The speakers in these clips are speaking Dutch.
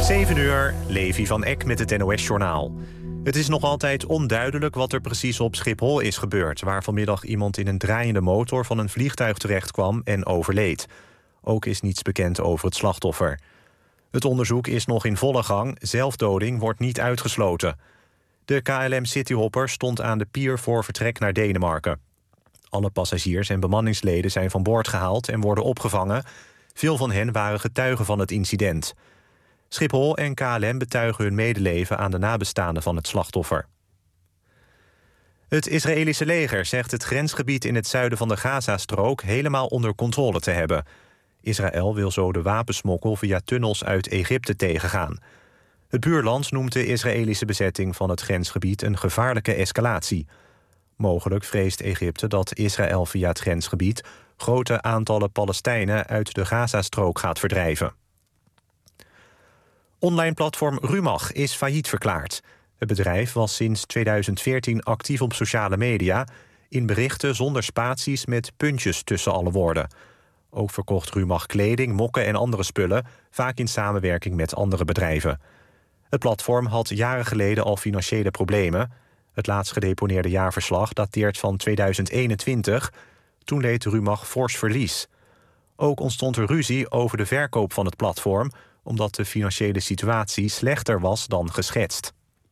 7 uur, Levi van Eck met het NOS-journaal. Het is nog altijd onduidelijk wat er precies op Schiphol is gebeurd, waar vanmiddag iemand in een draaiende motor van een vliegtuig terechtkwam en overleed. Ook is niets bekend over het slachtoffer. Het onderzoek is nog in volle gang, zelfdoding wordt niet uitgesloten. De KLM Cityhopper stond aan de pier voor vertrek naar Denemarken. Alle passagiers en bemanningsleden zijn van boord gehaald en worden opgevangen. Veel van hen waren getuigen van het incident. Schiphol en KLM betuigen hun medeleven aan de nabestaanden van het slachtoffer. Het Israëlische leger zegt het grensgebied in het zuiden van de Gazastrook helemaal onder controle te hebben. Israël wil zo de wapensmokkel via tunnels uit Egypte tegengaan. Het buurland noemt de Israëlische bezetting van het grensgebied een gevaarlijke escalatie. Mogelijk vreest Egypte dat Israël via het grensgebied grote aantallen Palestijnen uit de Gazastrook gaat verdrijven. Online platform Rumach is failliet verklaard. Het bedrijf was sinds 2014 actief op sociale media, in berichten zonder spaties met puntjes tussen alle woorden. Ook verkocht Rumach kleding, mokken en andere spullen, vaak in samenwerking met andere bedrijven. Het platform had jaren geleden al financiële problemen. Het laatst gedeponeerde jaarverslag dateert van 2021. Toen leed Rumach fors verlies. Ook ontstond er ruzie over de verkoop van het platform, omdat de financiële situatie slechter was dan geschetst.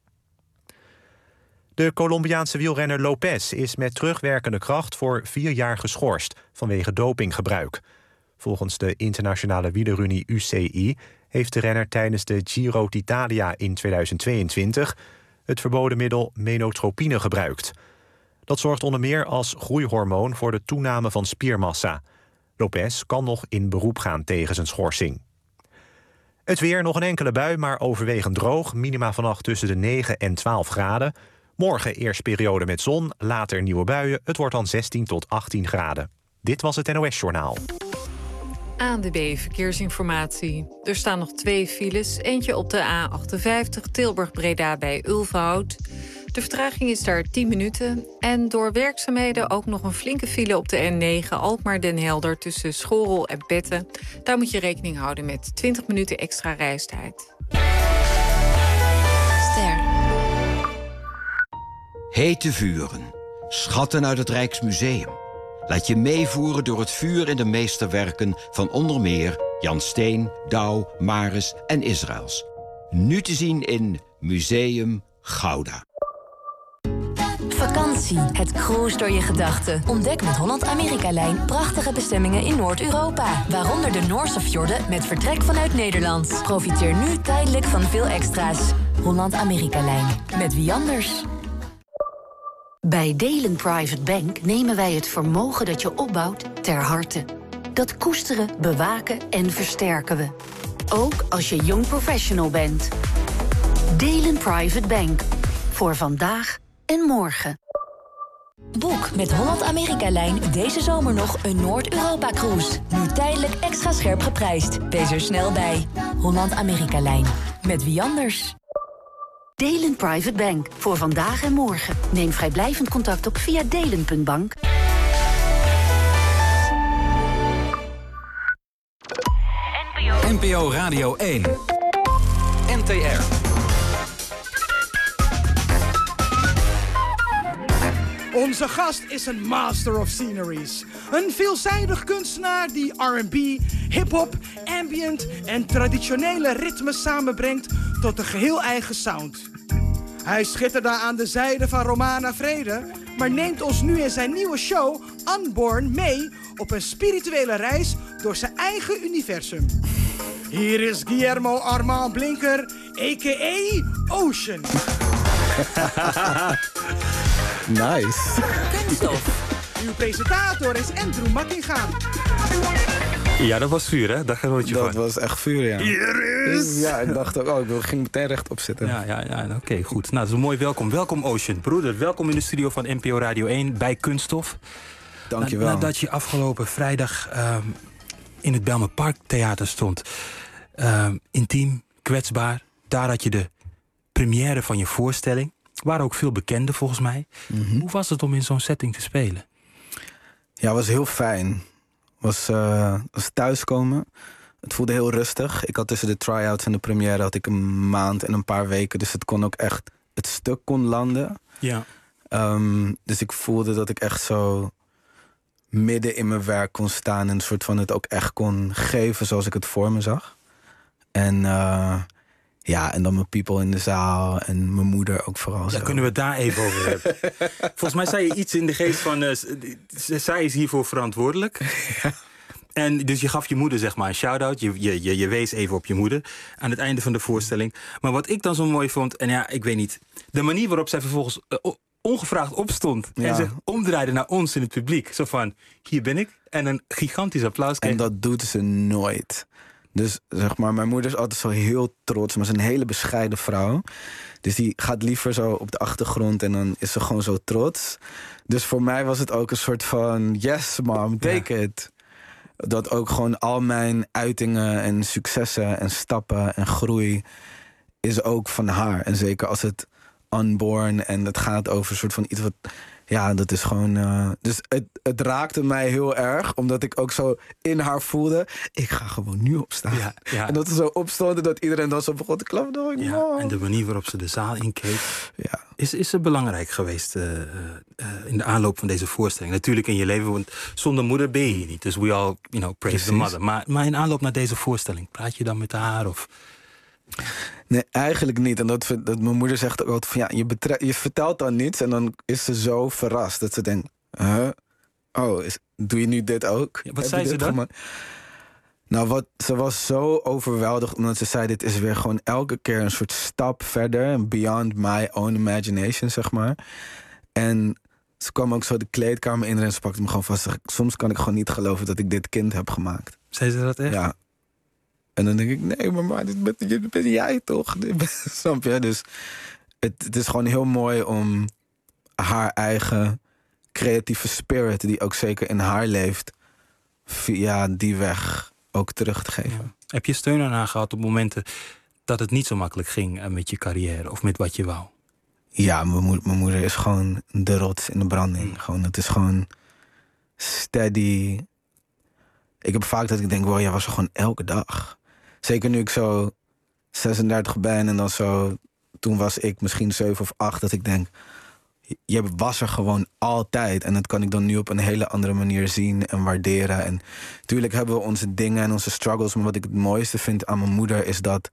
De Colombiaanse wielrenner Lopez is met terugwerkende kracht voor 4 jaar geschorst vanwege dopinggebruik. Volgens de internationale wielerunie UCI heeft de renner tijdens de Giro d'Italia in 2022 het verboden middel menotropine gebruikt. Dat zorgt onder meer als groeihormoon voor de toename van spiermassa. Lopez kan nog in beroep gaan tegen zijn schorsing. Het weer, nog een enkele bui, maar overwegend droog. Minima vannacht tussen de 9 en 12 graden. Morgen eerst periode met zon, later nieuwe buien. Het wordt dan 16 tot 18 graden. Dit was het NOS-journaal. ANWB Verkeersinformatie. Er staan nog 2 files. Eentje op de A58 Tilburg-Breda bij Ulfhout. De vertraging is daar 10 minuten. En door werkzaamheden ook nog een flinke file op de N9 Alkmaar-Den Helder tussen Schorrel en Petten. Daar moet je rekening houden met 20 minuten extra reistijd. Ster. Hete vuren. Schatten uit het Rijksmuseum. Laat je meevoeren door het vuur in de meesterwerken van onder meer Jan Steen, Douw, Maris en Israëls. Nu te zien in Museum Gouda. Vakantie, het cruise door je gedachten. Ontdek met Holland-Amerika-lijn prachtige bestemmingen in Noord-Europa. Waaronder de Noorse fjorden met vertrek vanuit Nederland. Profiteer nu tijdelijk van veel extra's. Holland-Amerika-lijn, met wie anders? Bij Delen Private Bank nemen wij het vermogen dat je opbouwt ter harte. Dat koesteren, bewaken en versterken we. Ook als je jong professional bent. Delen Private Bank. Voor vandaag en morgen. Boek met Holland-Amerika-lijn deze zomer nog een Noord-Europa-cruise. Nu tijdelijk extra scherp geprijsd. Wees er snel bij. Holland-Amerika-lijn. Met wie anders? Delen Private Bank. Voor vandaag en morgen. Neem vrijblijvend contact op via delen.bank. NPO Radio 1. NTR. Onze gast is een master of sceneries. Een veelzijdig kunstenaar die R&B, hip-hop, ambient en traditionele ritmes samenbrengt tot een geheel eigen sound. Hij schitterde aan de zijde van Romana Vrede, maar neemt ons nu in zijn nieuwe show Unborn mee op een spirituele reis door zijn eigen universum. Hier is Guillermo Armand Blinker, a.k.a. Ocean. Nice. Kunststof. Uw presentator is Andrew Makkinga. Ja, dat was vuur, hè? Daar genoot je van. Dat was echt vuur, ja. Hier is... Ja, ik dacht ook, ik ging meteen rechtop zitten. Ja, oké, goed. Nou, dat is een mooi welkom. Welkom, Ocean. Broeder, welkom in de studio van NPO Radio 1 bij Kunststof. Dankjewel. Nadat je afgelopen vrijdag in het Bijlmer Park Theater stond. Intiem, kwetsbaar. Daar had je de première van je voorstelling. Er waren ook veel bekenden, volgens mij. Mm-hmm. Hoe was het om in zo'n setting te spelen? Ja, het was heel fijn. Was thuiskomen. Het voelde heel rustig. Ik had tussen de try-outs en de première had ik een maand en een paar weken. Dus het kon ook echt, het stuk kon landen. Ja. Dus ik voelde dat ik echt zo midden in mijn werk kon staan en een soort van het ook echt kon geven zoals ik het voor me zag. En en dan mijn people in de zaal en mijn moeder ook vooral. Daar kunnen we het daar even over hebben. Volgens mij zei je iets in de geest van, zij is hiervoor verantwoordelijk. Ja. En dus je gaf je moeder zeg maar een shout-out. Je wees even op je moeder aan het einde van de voorstelling. Maar wat ik dan zo mooi vond, en ja, ik weet niet, de manier waarop zij vervolgens ongevraagd opstond en zich omdraaide naar ons in het publiek. Zo van, hier ben ik. En een gigantisch applaus kreeg. En dat doet ze nooit. Dus zeg maar, mijn moeder is altijd zo heel trots. Maar ze is een hele bescheiden vrouw. Dus die gaat liever zo op de achtergrond en dan is ze gewoon zo trots. Dus voor mij was het ook een soort van, yes mom, take it. Dat ook gewoon al mijn uitingen en successen en stappen en groei is ook van haar. En zeker als het unborn en het gaat over een soort van iets wat... Ja, dat is gewoon... dus het raakte mij heel erg, omdat ik ook zo in haar voelde... ik ga gewoon nu opstaan. Ja, ja. En dat ze zo opstond en dat iedereen dan zo begon te klappen. Ja, en de manier waarop ze de zaal inkeek... Ja. Is ze belangrijk geweest in de aanloop van deze voorstelling? Natuurlijk in je leven, want zonder moeder ben je hier niet. Dus we all, praise the mother. Maar in aanloop naar deze voorstelling, praat je dan met haar of... Nee, eigenlijk niet. En dat mijn moeder zegt ook altijd van je vertelt dan niets en dan is ze zo verrast dat ze denkt, doe je nu dit ook? Ja, wat zei ze dan? Nou, ze was zo overweldigd omdat ze zei, dit is weer gewoon elke keer een soort stap verder, beyond my own imagination, zeg maar. En ze kwam ook zo de kleedkamer in en ze pakte me gewoon vast. Soms kan ik gewoon niet geloven dat ik dit kind heb gemaakt. Zei ze dat echt? Ja. En dan denk ik, nee, maar dit ben jij toch? Snap je? Dus het is gewoon heel mooi om haar eigen creatieve spirit, die ook zeker in haar leeft, via die weg ook terug te geven. Ja. Heb je steun aan haar gehad op momenten dat het niet zo makkelijk ging met je carrière of met wat je wou? Ja, mijn moeder is gewoon de rots in de branding. Gewoon, het is gewoon steady. Ik heb vaak dat ik denk, wow, jij was er gewoon elke dag. Zeker nu ik zo 36 ben en dan zo... Toen was ik misschien 7 of 8, dat ik denk... Je was er gewoon altijd. En dat kan ik dan nu op een hele andere manier zien en waarderen. En natuurlijk hebben we onze dingen en onze struggles. Maar wat ik het mooiste vind aan mijn moeder is dat...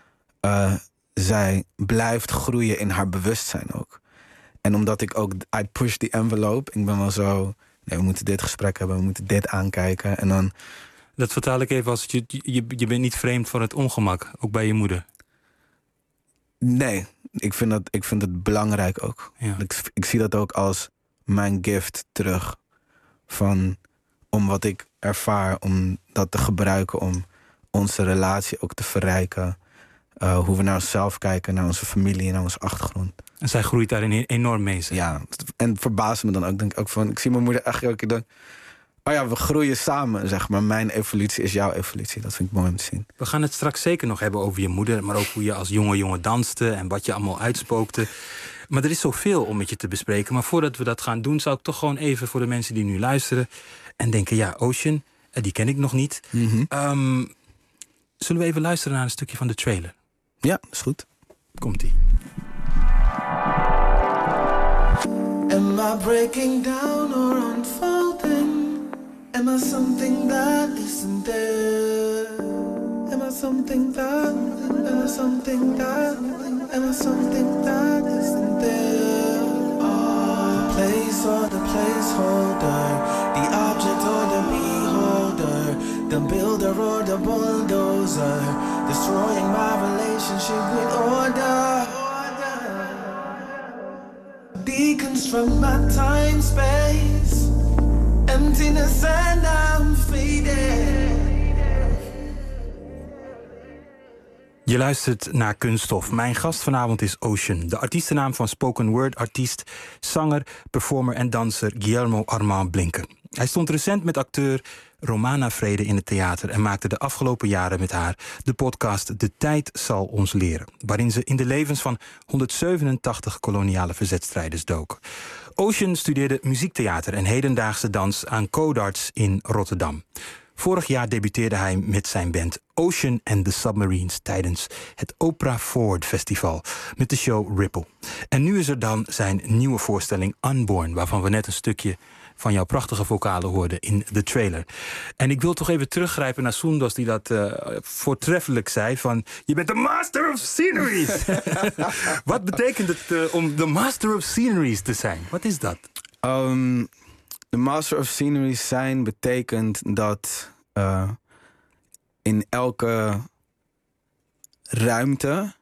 zij blijft groeien in haar bewustzijn ook. En omdat ik ook... I push the envelope. Ik ben wel zo... Nee, we moeten dit gesprek hebben, we moeten dit aankijken. En dan... Dat vertaal ik even als je bent niet vreemd van het ongemak, ook bij je moeder. Nee, ik vind het belangrijk ook. Ja. Ik zie dat ook als mijn gift terug. Om wat ik ervaar, om dat te gebruiken, om onze relatie ook te verrijken. Hoe we naar onszelf kijken, naar onze familie, naar onze achtergrond. En zij groeit daarin enorm mee. Zeg. Ja, en verbaast me dan ook. Denk ik ook van, ik zie mijn moeder echt elke keer dan... Oh ja, we groeien samen, zeg maar. Mijn evolutie is jouw evolutie. Dat vind ik mooi om te zien. We gaan het straks zeker nog hebben over je moeder, maar ook hoe je als jonge jongen danste en wat je allemaal uitspookte. Maar er is zoveel om met je te bespreken. Maar voordat we dat gaan doen, zou ik toch gewoon even voor de mensen die nu luisteren en denken, ja, Ocean, die ken ik nog niet. Mm-hmm. Zullen we even luisteren naar een stukje van de trailer? Ja, is goed. Komt-ie. Am I breaking down or unfolding? Am I something that isn't there? Am I something that? Am I something that? Am I something that isn't there? The place or the placeholder, the object or the beholder, the builder or the bulldozer, destroying my relationship with order. Deconstruct my time, space, emptiness and I'm fading. Je luistert naar Kunststof. Mijn gast vanavond is Ocean. De artiestennaam van spoken word artiest, zanger, performer en danser Guillermo Armand Blinken. Hij stond recent met acteur Romana Vrede in het theater en maakte de afgelopen jaren met haar de podcast De Tijd zal ons leren, waarin ze in de levens van 187 koloniale verzetstrijders dook. Ocean studeerde muziektheater en hedendaagse dans aan Codarts in Rotterdam. Vorig jaar debuteerde hij met zijn band Ocean and the Submarines tijdens het Oprah Forward Festival met de show Ripple. En nu is er dan zijn nieuwe voorstelling Unborn, waarvan we net een stukje van jouw prachtige vocalen hoorden in de trailer. En ik wil toch even teruggrijpen naar Soendos, die dat voortreffelijk zei van, je bent de master of sceneries. Wat betekent het om de master of sceneries te zijn? Wat is dat? De master of sceneries zijn betekent dat in elke ruimte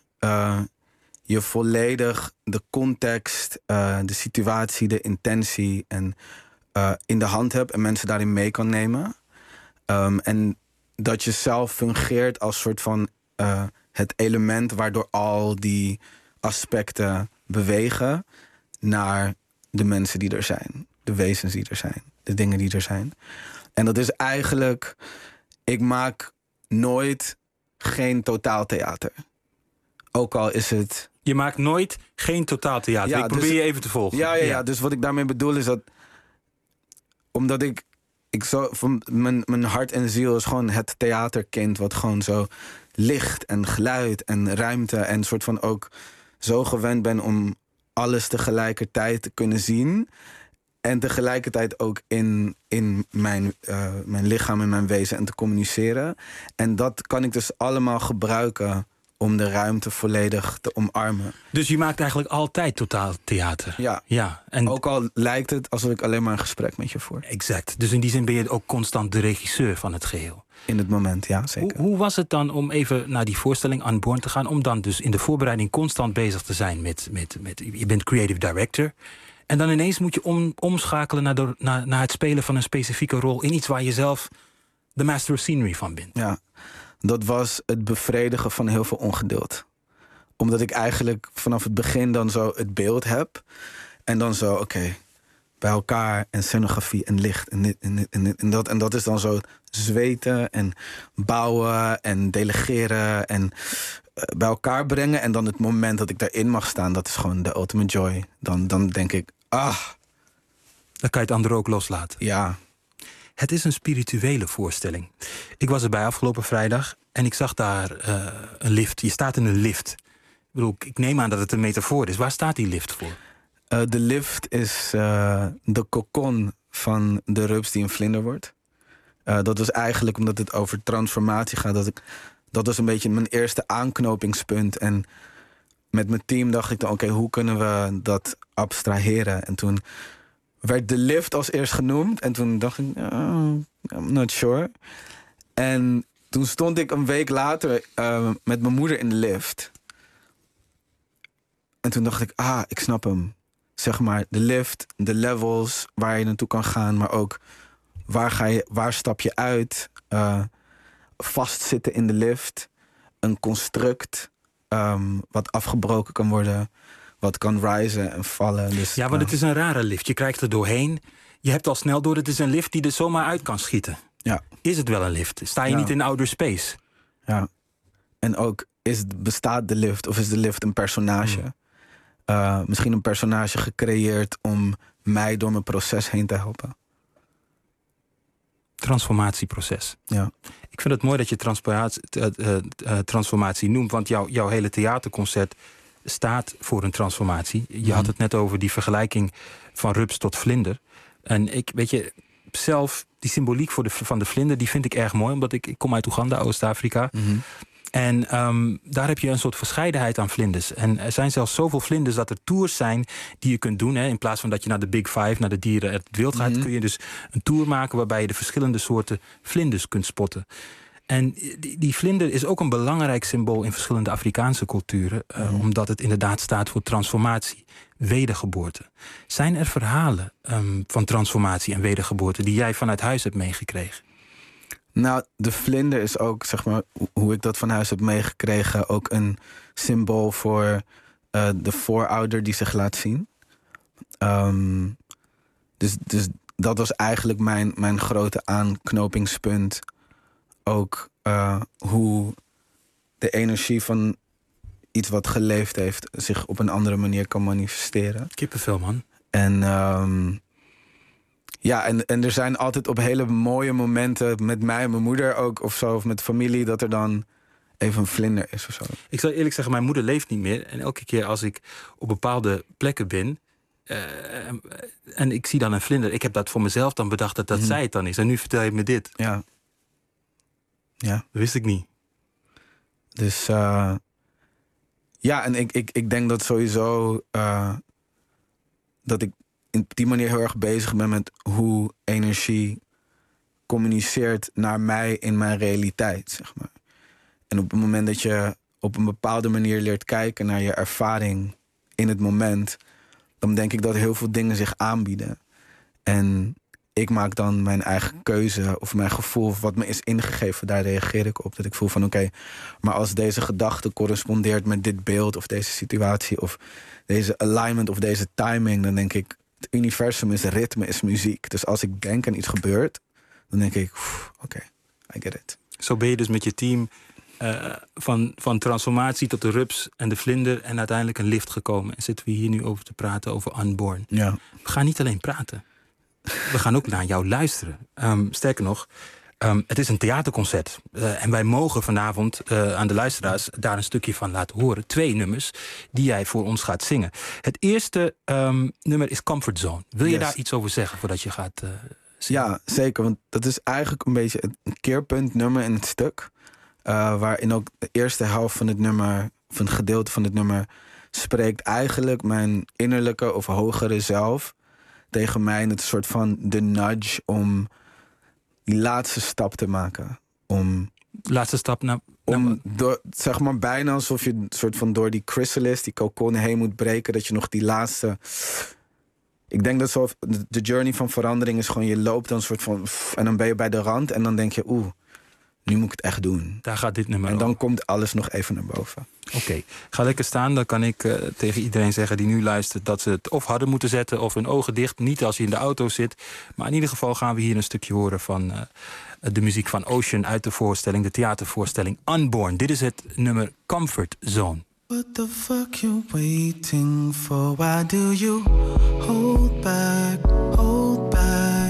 je volledig de context, de situatie, de intentie en in de hand hebt en mensen daarin mee kan nemen. En dat je zelf fungeert als soort van het element waardoor al die aspecten bewegen naar de mensen die er zijn. De wezens die er zijn. De dingen die er zijn. En dat is eigenlijk, ik maak nooit geen totaaltheater. Ook al is het... Je maakt nooit geen totaaltheater. Ja, ik probeer je even te volgen. Ja, dus wat ik daarmee bedoel is dat, omdat ik zo van mijn hart en ziel is gewoon het theaterkind, wat gewoon zo licht en geluid en ruimte en soort van ook zo gewend ben om alles tegelijkertijd te kunnen zien. En tegelijkertijd ook in mijn lichaam en mijn wezen en te communiceren. En dat kan ik dus allemaal gebruiken om de ruimte volledig te omarmen. Dus je maakt eigenlijk altijd totaaltheater? Ja. En ook al lijkt het alsof ik alleen maar een gesprek met je voer. Exact. Dus in die zin ben je ook constant de regisseur van het geheel? In het moment, ja, zeker. Hoe was het dan om even naar die voorstelling Unborn te gaan, om dan dus in de voorbereiding constant bezig te zijn met je bent creative director, en dan ineens moet je omschakelen naar het spelen van een specifieke rol in iets waar je zelf de master of scenery van bent? Ja, dat was het bevredigen van heel veel ongeduld. Omdat ik eigenlijk vanaf het begin dan zo het beeld heb. En dan zo, oké, bij elkaar en scenografie en licht en dit en dit en dit en dat. En dat is dan zo zweten en bouwen en delegeren en bij elkaar brengen. En dan het moment dat ik daarin mag staan, dat is gewoon de ultimate joy. Dan denk ik, dan kan je het andere ook loslaten. Ja. Het is een spirituele voorstelling. Ik was erbij afgelopen vrijdag en ik zag daar een lift. Je staat in een lift. Ik bedoel, ik neem aan dat het een metafoor is. Waar staat die lift voor? De lift is de cocon van de rups die een vlinder wordt. Dat was eigenlijk omdat het over transformatie gaat. Dat was een beetje mijn eerste aanknopingspunt. En met mijn team dacht ik dan, oké, hoe kunnen we dat abstraheren? En toen werd de lift als eerst genoemd. En toen dacht ik, I'm not sure. En toen stond ik een week later met mijn moeder in de lift. En toen dacht ik, ik snap hem. Zeg maar, de lift, de levels waar je naartoe kan gaan. Maar ook, waar stap je uit? Vastzitten in de lift. Een construct wat afgebroken kan worden. Wat kan risen en vallen. Dus, ja, want het is een rare lift. Je kijkt er doorheen. Je hebt al snel door, het is een lift die er zomaar uit kan schieten. Ja. Is het wel een lift? Sta je niet in outer space? Ja. En ook, bestaat de lift of is de lift een personage? Misschien een personage gecreëerd om mij door mijn proces heen te helpen. Transformatieproces. Ja. Ik vind het mooi dat je transformatie noemt, want jouw hele theaterconcert staat voor een transformatie. Je had het net over die vergelijking van rups tot vlinder. En zelf, die symboliek van de vlinder, die vind ik erg mooi, omdat ik kom uit Oeganda, Oost-Afrika. Mm-hmm. En daar heb je een soort verscheidenheid aan vlinders. En er zijn zelfs zoveel vlinders dat er tours zijn die je kunt doen. Hè. In plaats van dat je naar de Big Five, naar de dieren uit het wild gaat, kun je dus een tour maken waarbij je de verschillende soorten vlinders kunt spotten. En die vlinder is ook een belangrijk symbool in verschillende Afrikaanse culturen. Omdat het inderdaad staat voor transformatie, wedergeboorte. Zijn er verhalen van transformatie en wedergeboorte die jij vanuit huis hebt meegekregen? Nou, de vlinder is ook, zeg maar, hoe ik dat van huis heb meegekregen, ook een symbool voor de voorouder die zich laat zien. Dus dat was eigenlijk mijn grote aanknopingspunt. Ook hoe de energie van iets wat geleefd heeft zich op een andere manier kan manifesteren. Kippenvel, man. En Ja, en er zijn altijd op hele mooie momenten met mij en mijn moeder ook of zo, of met familie, dat er dan even een vlinder is of zo. Ik zal eerlijk zeggen, mijn moeder leeft niet meer. En elke keer als ik op bepaalde plekken ben en ik zie dan een vlinder, ik heb dat voor mezelf dan bedacht dat zij het dan is. En nu vertel je me dit. Ja. Dat wist ik niet. Dus en ik denk dat sowieso dat ik op die manier heel erg bezig ben met hoe energie communiceert naar mij in mijn realiteit, zeg maar. En op het moment dat je op een bepaalde manier leert kijken naar je ervaring in het moment, dan denk ik dat heel veel dingen zich aanbieden. En ik maak dan mijn eigen keuze of mijn gevoel of wat me is ingegeven, daar reageer ik op. Dat ik voel van oké, maar als deze gedachte correspondeert met dit beeld of deze situatie of deze alignment of deze timing, dan denk ik, het universum is ritme, is muziek. Dus als ik denk en iets gebeurt, dan denk ik, oké, I get it. Zo ben je dus met je team van transformatie tot de rups en de vlinder en uiteindelijk een lift gekomen. En zitten we hier nu over te praten over Unborn. Ja. We gaan niet alleen praten. We gaan ook naar jou luisteren. Sterker nog, het is een theaterconcert. En wij mogen vanavond aan de luisteraars daar een stukje van laten horen. 2 nummers die jij voor ons gaat zingen. Het eerste nummer is Comfort Zone. Wil je daar iets over zeggen voordat je gaat zingen? Ja, zeker. Want dat is eigenlijk een beetje een keerpuntnummer in het stuk. Waarin ook de eerste helft van het nummer, of een gedeelte van het nummer, spreekt eigenlijk mijn innerlijke of hogere zelf tegen mij. En het is een soort van de nudge om die laatste stap te maken. Laatste stap zeg maar bijna alsof je een soort van door die chrysalis, die cocon heen moet breken, dat je nog die laatste. Ik denk dat zo de journey van verandering is gewoon, je loopt dan een soort van en dan ben je bij de rand en dan denk je, nu moet ik het echt doen. Daar gaat dit nummer en dan over. komt alles nog even naar boven. Oké, ga lekker staan. Dan kan ik tegen iedereen zeggen die nu luistert dat ze het of harder moeten zetten of hun ogen dicht. Niet als je in de auto zit. Maar in ieder geval gaan we hier een stukje horen van de muziek van Ocean uit de voorstelling, de theatervoorstelling Unborn. Dit is het nummer Comfort Zone. What the fuck you waiting for? Why do you hold back, hold back?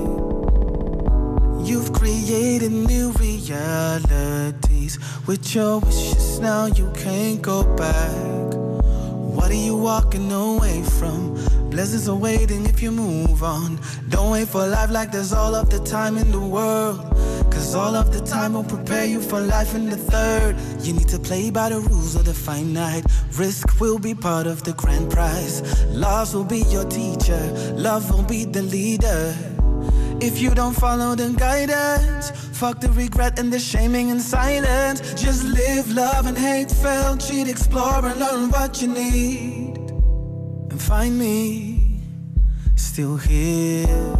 You've created new realities with your wishes, now you can't go back. What are you walking away from? Blessings are waiting if you move on. Don't wait for life like there's all of the time in the world, 'cause all of the time will prepare you for life in the third. You need to play by the rules of the finite. Risk will be part of the grand prize. Loss will be your teacher, love will be the leader. If you don't follow the guidance, fuck the regret and the shaming and silence. Just live, love and hate, fail, cheat, explore and learn what you need. And find me still here,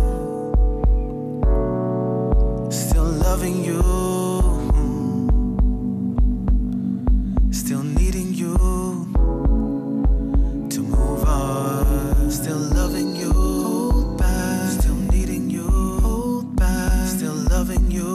still loving you, still needing you to move on, still loving you. Loving you.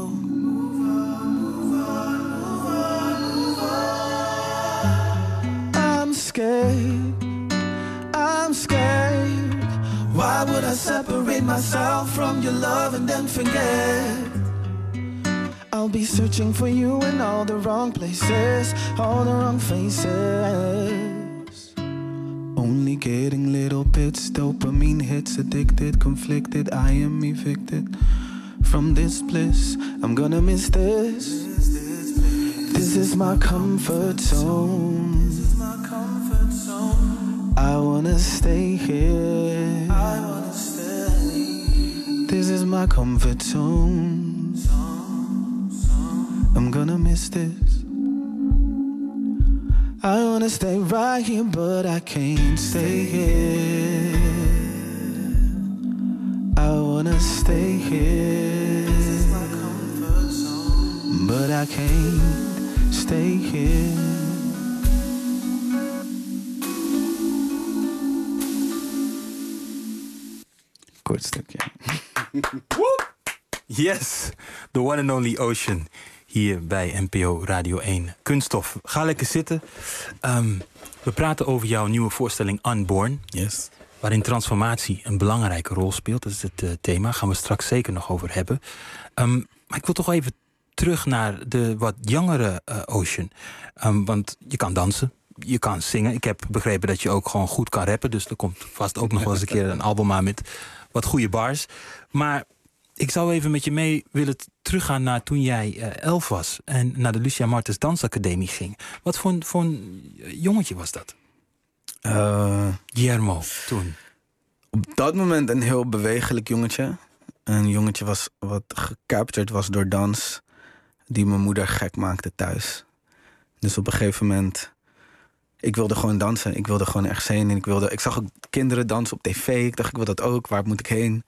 I'm scared, I'm scared. Why would I separate myself from your love and then forget? I'll be searching for you in all the wrong places, all the wrong faces. Only getting little bits, dopamine hits, addicted, conflicted, I am evicted from this bliss. I'm gonna miss this. This is my comfort zone. I wanna stay here. This is my comfort zone. I'm gonna miss this. I wanna stay right here, but I can't stay here. I wanna stay here, but I can't stay here. Kort stukje. Yes, the one and only Ocean. Hier bij NPO Radio 1. Kunststof. Ga lekker zitten. We praten over jouw nieuwe voorstelling Unborn. Yes. waarin transformatie een belangrijke rol speelt. Dat is het thema, gaan we straks zeker nog over hebben. Maar ik wil toch even terug naar de wat jongere Ocean. Want je kan dansen, je kan zingen. Ik heb begrepen dat je ook gewoon goed kan rappen. Dus er komt vast ook nog wel eens een keer een album aan met wat goede bars. Maar ik zou even met je mee willen teruggaan naar toen jij 11 was en naar de Lucia Martens Dansacademie ging. Wat voor een jongetje was dat? Guillermo, toen. Op dat moment een heel bewegelijk jongetje. Een jongetje wat gecaptured was door dans, die mijn moeder gek maakte thuis. Dus op een gegeven moment, ik wilde gewoon dansen. Ik wilde gewoon ergens heen. En ik zag ook kinderen dansen op tv. Ik dacht, ik wil dat ook. Waar moet ik heen?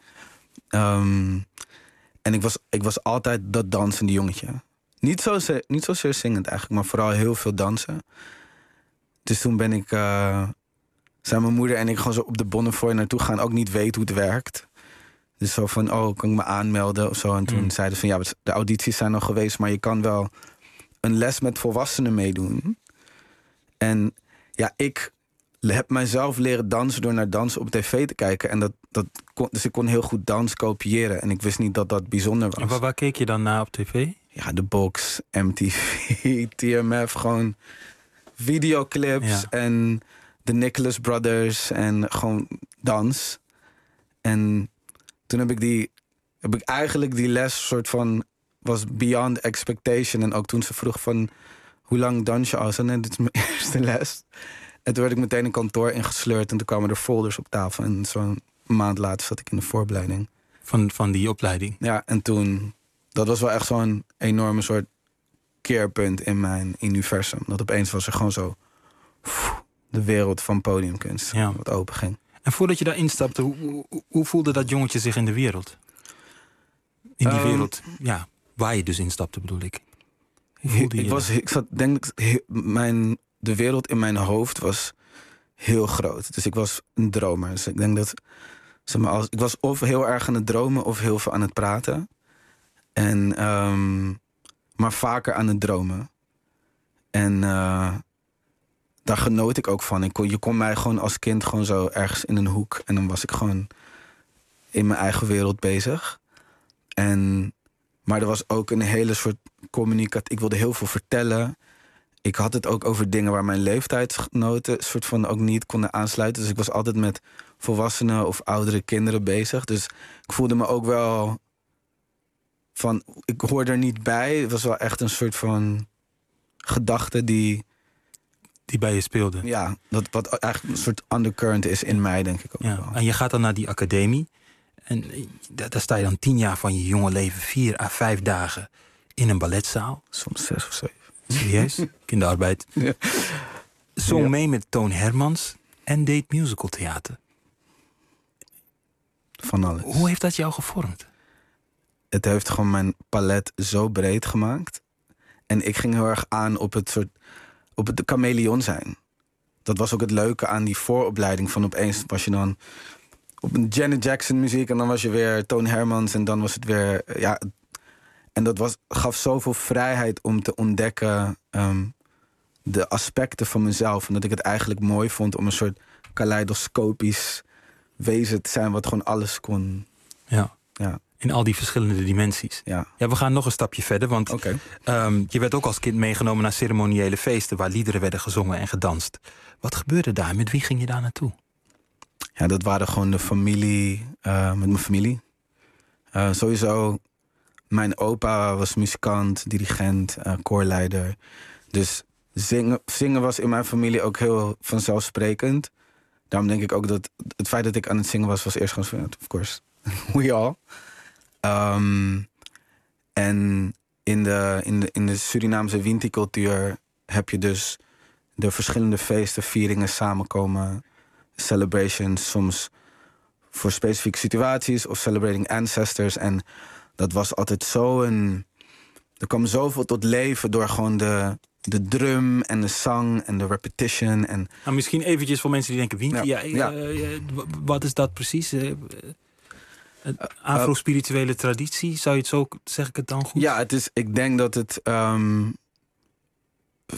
En ik was altijd dat dansende jongetje. Niet zozeer zingend eigenlijk, maar vooral heel veel dansen. Dus toen zijn mijn moeder en ik gewoon zo op de Bonnefoy naartoe gaan. Ook niet weten hoe het werkt. Dus zo van, kan ik me aanmelden of zo. En toen zeiden ze van, de audities zijn nog geweest, maar je kan wel een les met volwassenen meedoen. En ja, ik heb mijzelf leren dansen door naar dansen op tv te kijken. En dus ik kon heel goed dans kopiëren. En ik wist niet dat dat bijzonder was. En waar keek je dan naar op tv? Ja, de Box, MTV, TMF, gewoon videoclips en de Nicholas Brothers en gewoon dans. En toen heb ik eigenlijk die les soort van, was beyond expectation. En ook toen ze vroeg van, hoe lang dans je al? En dit is mijn eerste les. En toen werd ik meteen een kantoor ingesleurd en toen kwamen er folders op tafel. En zo'n maand later zat ik in de voorbereiding. Van die opleiding? Ja, en toen, dat was wel echt zo'n enorme soort keerpunt in mijn universum. Dat opeens was er gewoon zo de wereld van podiumkunst wat open ging. En voordat je daar instapte, hoe voelde dat jongetje zich in de wereld? In die wereld, waar je dus instapte bedoel ik. Hoe voelde je de wereld in mijn hoofd was heel groot. Dus ik was een dromer. Dus ik denk dat, ik was of heel erg aan het dromen of heel veel aan het praten. En, maar vaker aan het dromen. En daar genoot ik ook van. Je kon mij gewoon als kind gewoon zo ergens in een hoek. En dan was ik gewoon in mijn eigen wereld bezig. Maar er was ook een hele soort communicatie. Ik wilde heel veel vertellen. Ik had het ook over dingen waar mijn leeftijdsgenoten soort van ook niet konden aansluiten. Dus ik was altijd met volwassenen of oudere kinderen bezig. Dus ik voelde me ook wel van, ik hoorde er niet bij. Het was wel echt een soort van gedachte die bij je speelde. Ja, wat eigenlijk een soort undercurrent is in mij, denk ik ook wel. En je gaat dan naar die academie. En daar sta je dan 10 jaar van je jonge leven 4 à 5 dagen in een balletzaal. Soms 6 of 7. Serieus? Kinderarbeid. Ja. Zong mee met Toon Hermans en deed musicaltheater. Van alles. Hoe heeft dat jou gevormd? Het heeft gewoon mijn palet zo breed gemaakt. En ik ging heel erg aan op het chameleon zijn. Dat was ook het leuke aan die vooropleiding. Van opeens was je dan op een Janet Jackson muziek en dan was je weer Toon Hermans en dan was het weer, en dat gaf zoveel vrijheid om te ontdekken de aspecten van mezelf. En dat ik het eigenlijk mooi vond om een soort kaleidoscopisch wezen te zijn wat gewoon alles kon. Ja. In al die verschillende dimensies. Ja, we gaan nog een stapje verder, want je werd ook als kind meegenomen naar ceremoniële feesten waar liederen werden gezongen en gedanst. Wat gebeurde daar? Met wie ging je daar naartoe? Ja, dat waren gewoon de familie, met mijn familie. Sowieso, mijn opa was muzikant, dirigent, koorleider. Dus zingen was in mijn familie ook heel vanzelfsprekend. Daarom denk ik ook dat het feit dat ik aan het zingen was eerst gewoon van, of course, we all. En in de Surinaamse Winti-cultuur heb je dus de verschillende feesten, vieringen, samenkomen, celebrations, soms voor specifieke situaties of celebrating ancestors. En dat was altijd er kwam zoveel tot leven door gewoon de drum en de zang en de repetition. En misschien eventjes voor mensen die denken, Winti, wat is dat precies? Afro-spirituele traditie, zou je het zo, zeg ik het dan goed? Ja, ik denk dat het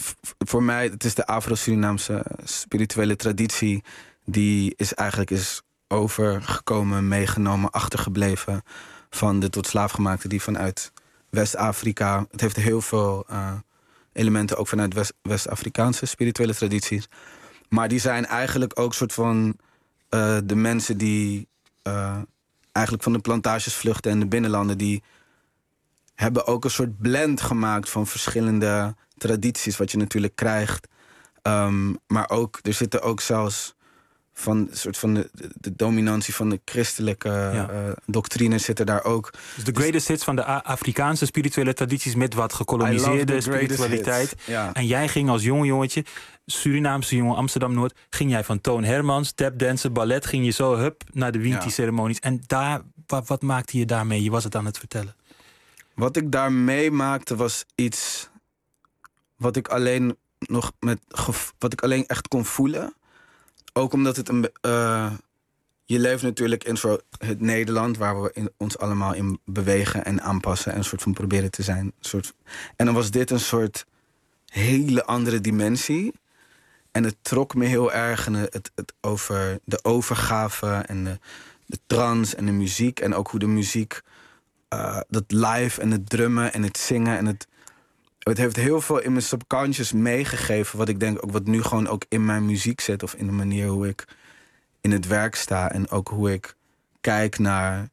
voor mij, het is de Afro-Surinaamse spirituele traditie. Die is overgekomen, meegenomen, achtergebleven van de tot slaafgemaakten die vanuit West-Afrika. Het heeft heel veel elementen ook vanuit West-Afrikaanse spirituele tradities. Maar die zijn eigenlijk ook soort van de mensen die eigenlijk van de plantages vluchten en de binnenlanden, die hebben ook een soort blend gemaakt van verschillende tradities, wat je natuurlijk krijgt. Maar ook, er zitten ook zelfs van een soort van de dominantie van de christelijke doctrine zit er daar ook. Dus de greatest hits van de Afrikaanse spirituele tradities met wat gekoloniseerde spiritualiteit. Ja. En jij ging als jong jongetje, Surinaamse jongen, Amsterdam-Noord, ging jij van Toon Hermans, tapdansen, ballet, ging je zo hup naar de Winti-ceremonies. En daar, wat maakte je daarmee? Je was het aan het vertellen. Wat ik daar meemaakte was iets wat ik alleen echt kon voelen. Ook omdat het je leeft natuurlijk in het Nederland, waar we ons allemaal in bewegen en aanpassen en een soort van proberen te zijn. En dan was dit een soort hele andere dimensie. En het trok me heel erg. En het over de overgave en de trance en de muziek. En ook hoe de muziek, dat live en het drummen en het zingen. En het heeft heel veel in mijn subconscious meegegeven. Wat ik denk, ook wat nu gewoon ook in mijn muziek zit. Of in de manier hoe ik in het werk sta. En ook hoe ik kijk naar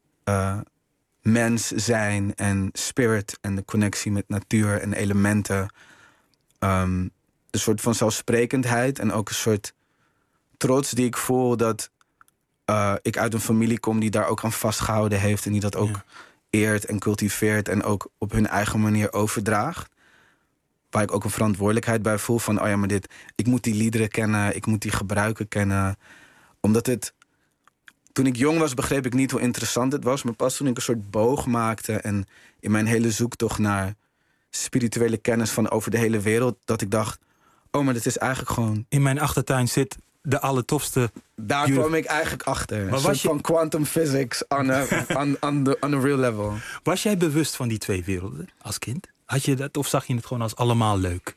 mens zijn en spirit. En de connectie met natuur en elementen. Een soort van zelfsprekendheid. En ook een soort trots die ik voel dat ik uit een familie kom die daar ook aan vastgehouden heeft. En die dat ook eert en cultiveert en ook op hun eigen manier overdraagt. Waar ik ook een verantwoordelijkheid bij voel van, oh ja, maar ik moet die liederen kennen, ik moet die gebruiken kennen. Omdat toen ik jong was, begreep ik niet hoe interessant het was. Maar pas toen ik een soort boog maakte en in mijn hele zoektocht naar spirituele kennis van over de hele wereld, dat ik dacht, oh, maar dit is eigenlijk gewoon... In mijn achtertuin zit de allertofste... Daar kwam ik eigenlijk achter. Maar een soort van quantum physics on a real level. Was jij bewust van die twee werelden als kind? Had je dat of zag je het gewoon als allemaal leuk?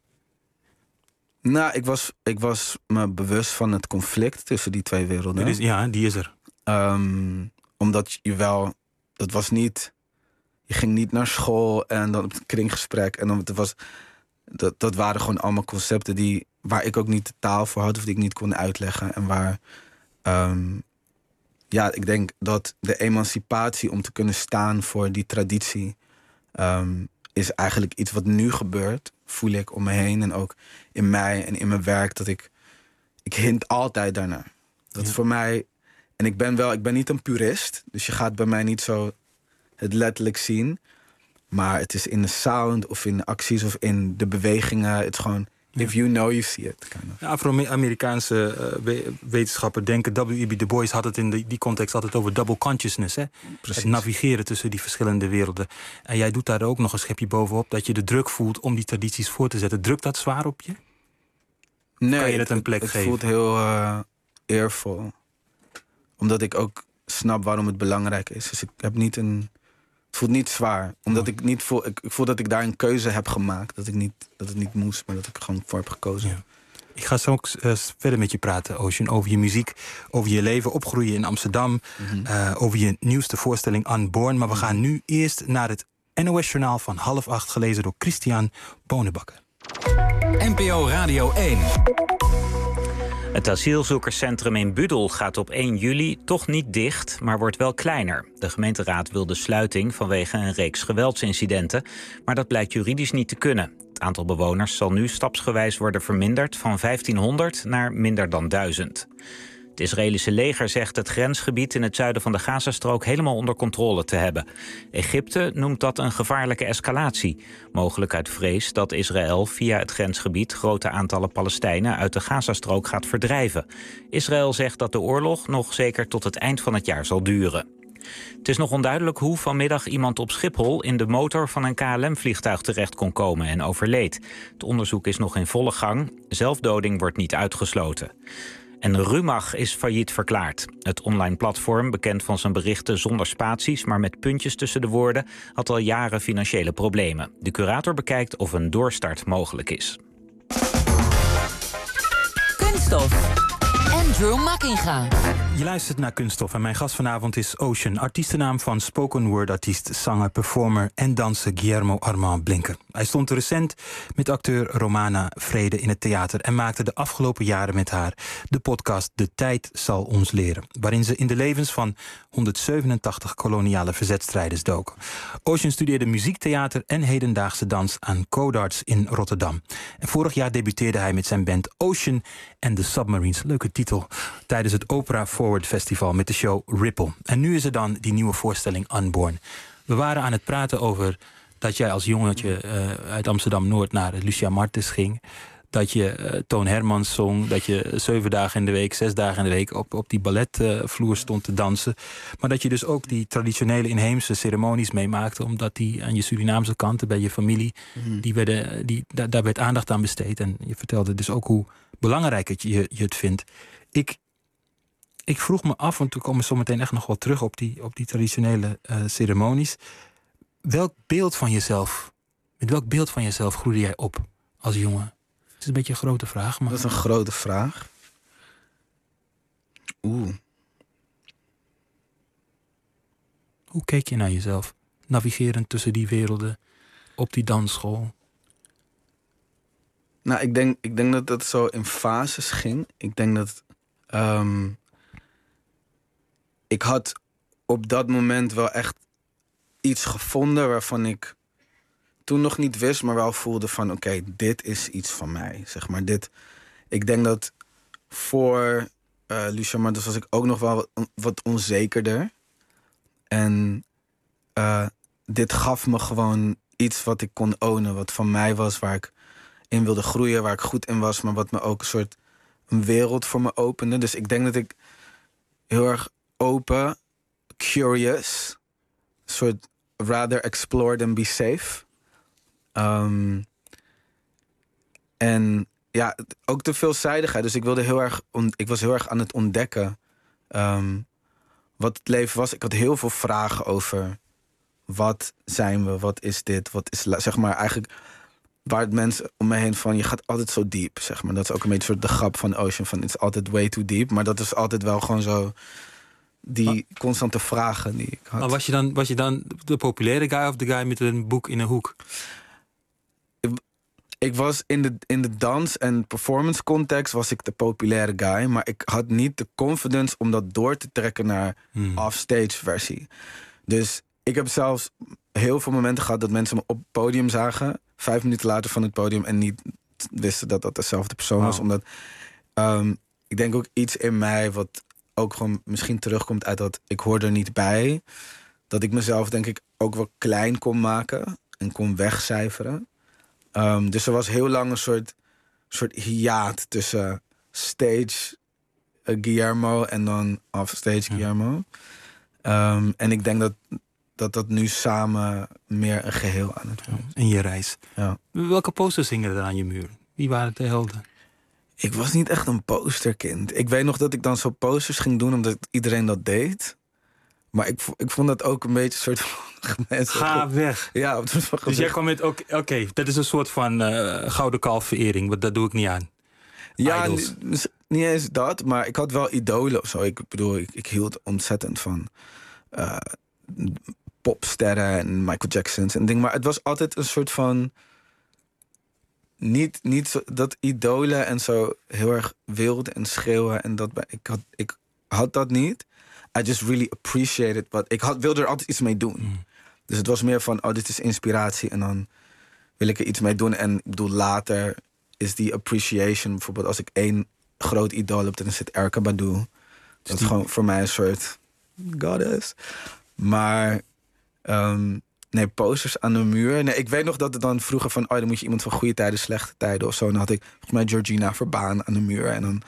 Nou, ik was me bewust van het conflict tussen die twee werelden. Die is er. Omdat dat was niet... Je ging niet naar school en dan op het kringgesprek. En dan dat waren gewoon allemaal concepten waar ik ook niet de taal voor had of die ik niet kon uitleggen. En waar, ik denk dat de emancipatie om te kunnen staan voor die traditie is eigenlijk iets wat nu gebeurt, voel ik om me heen en ook in mij en in mijn werk, dat ik hint altijd daarnaar. Dat is voor mij, en ik ben niet een purist, dus je gaat bij mij niet zo het letterlijk zien. Maar het is in de sound of in de acties of in de bewegingen. Het is gewoon, if you know, you see it. Kind of. De Afro-Amerikaanse wetenschapper W.E.B. Du Bois had het in die context altijd over double consciousness. Hè? Het navigeren tussen die verschillende werelden. En jij doet daar ook nog een schepje bovenop dat je de druk voelt om die tradities voor te zetten. Drukt dat zwaar op je? Nee, kan je dat een plek geven? Het voelt heel eervol. Omdat ik ook snap waarom het belangrijk is. Dus ik heb niet het voelt niet zwaar. Omdat ik niet voel... Ik voel dat ik daar een keuze heb gemaakt. Dat het niet moest, maar dat ik er gewoon voor heb gekozen. Ja. Ik ga zo verder met je praten, Ocean, over je muziek, over je leven, opgroeien in Amsterdam, over je nieuwste voorstelling Unborn. Maar we gaan nu eerst naar het NOS-journaal van 7:30, gelezen door Christian Bonenbakker. NPO Radio 1. Het asielzoekerscentrum in Budel gaat op 1 juli toch niet dicht, maar wordt wel kleiner. De gemeenteraad wil de sluiting vanwege een reeks geweldsincidenten, maar dat blijkt juridisch niet te kunnen. Het aantal bewoners zal nu stapsgewijs worden verminderd van 1500 naar minder dan 1000. Het Israëlische leger zegt het grensgebied in het zuiden van de Gazastrook helemaal onder controle te hebben. Egypte noemt dat een gevaarlijke escalatie. Mogelijk uit vrees dat Israël via het grensgebied grote aantallen Palestijnen uit de Gazastrook gaat verdrijven. Israël zegt dat de oorlog nog zeker tot het eind van het jaar zal duren. Het is nog onduidelijk hoe vanmiddag iemand op Schiphol in de motor van een KLM-vliegtuig terecht kon komen en overleed. Het onderzoek is nog in volle gang. Zelfdoding wordt niet uitgesloten. En Rumach is failliet verklaard. Het online platform, bekend van zijn berichten zonder spaties, maar met puntjes tussen de woorden, had al jaren financiële problemen. De curator bekijkt of een doorstart mogelijk is. Kunststof. en Drew Mackinga. Je luistert naar Kunststof en mijn gast vanavond is Ocean. Artiestennaam van spoken word artiest, zanger, performer en danser Guillermo Armand Blinker. Hij stond recent met acteur Romana Vrede in het theater en maakte de afgelopen jaren met haar de podcast De Tijd zal ons leren, waarin ze in de levens van 187 koloniale verzetstrijders doken. Ocean studeerde muziektheater en hedendaagse dans aan Codarts in Rotterdam. En vorig jaar debuteerde hij met zijn band Ocean and the Submarines, leuke titel, tijdens het Opera Forward Festival met de show Ripple. En nu is er dan die nieuwe voorstelling Unborn. We waren aan het praten over dat jij als jongetje uit Amsterdam-Noord naar Lucia Martens ging. Dat je Toon Hermans zong. Dat je 7 dagen in de week, 6 dagen in de week op die balletvloer stond te dansen. Maar dat je dus ook die traditionele inheemse ceremonies meemaakte. Omdat die aan je Surinaamse kanten bij je familie, daar werd aandacht aan besteed. En je vertelde dus ook hoe belangrijk je het vindt. Ik vroeg me af, want we komen zo meteen echt nog wel terug op die traditionele ceremonies. Met welk beeld van jezelf groeide jij op als jongen? Het is een beetje een grote vraag. Maar... Dat is een grote vraag. Hoe keek je naar jezelf? Navigerend tussen die werelden op die dansschool? Nou, ik denk dat dat zo in fases ging. Ik denk dat... ik had op dat moment wel echt iets gevonden waarvan ik toen nog niet wist, maar wel voelde van oké, dit is iets van mij, zeg maar. Ik denk dat voor Lucia Martens was ik ook nog wel wat onzekerder. En dit gaf me gewoon iets wat ik kon ownen, wat van mij was, waar ik in wilde groeien, waar ik goed in was, maar wat me ook een wereld voor me opende. Dus ik denk dat ik heel erg open, curious, soort rather explore than be safe. En ja, ook de veelzijdigheid. Dus ik was heel erg aan het ontdekken wat het leven was. Ik had heel veel vragen over wat zijn we, wat is dit, wat is, zeg maar, eigenlijk waar het mensen om me heen van, je gaat altijd zo diep, zeg maar. Dat is ook een beetje soort de grap van Ocean, van it's altijd way too deep. Maar dat is altijd wel gewoon zo die constante vragen die ik had. Maar was je dan de populaire guy of de guy met een boek in een hoek? Ik was in de dans- en performance context was ik de populaire guy, maar ik had niet de confidence om dat door te trekken naar offstage versie. Dus ik heb zelfs heel veel momenten gehad dat mensen me op het podium zagen, 5 minuten later van het podium, en niet wisten dat dat dezelfde persoon was. Omdat ik denk ook iets in mij wat ook gewoon misschien terugkomt uit dat ik hoor er niet bij, dat ik mezelf denk ik ook wel klein kon maken en kon wegcijferen. Dus er was heel lang een soort hiaat tussen stage Guillermo en dan offstage Guillermo. En ik denk dat nu samen meer een geheel aan het worden. In je reis. Ja. Welke posters hingen er aan je muur? Wie waren de helden? Ik was niet echt een posterkind. Ik weet nog dat ik dan zo posters ging doen omdat iedereen dat deed. Maar ik vond dat ook een beetje een soort van... Ga weg. Ja, op het dus jij kwam met, oké, dat is een soort van gouden kalfverering. Dat doe ik niet aan. Ja, niet eens dat, maar ik had wel idolen of zo. Ik bedoel, ik hield ontzettend van popsterren en Michael Jackson's en dingen. Maar het was altijd een soort van... Niet zo, dat idolen en zo heel erg wild en schreeuwen. En ik had dat niet. I just really appreciated ik wilde er altijd iets mee doen. Dus het was meer van, dit is inspiratie en dan wil ik er iets mee doen. En ik bedoel, later is die appreciation, bijvoorbeeld als ik 1 groot idool heb, dan is het Erykah Badu. Dat is gewoon voor mij een soort goddess. Maar nee, posters aan de muur. Nee, ik weet nog dat het dan vroeger van, dan moet je iemand van goede tijden, slechte tijden of zo. En dan had ik volgens mij Georgina Verbaan aan de muur. En dan...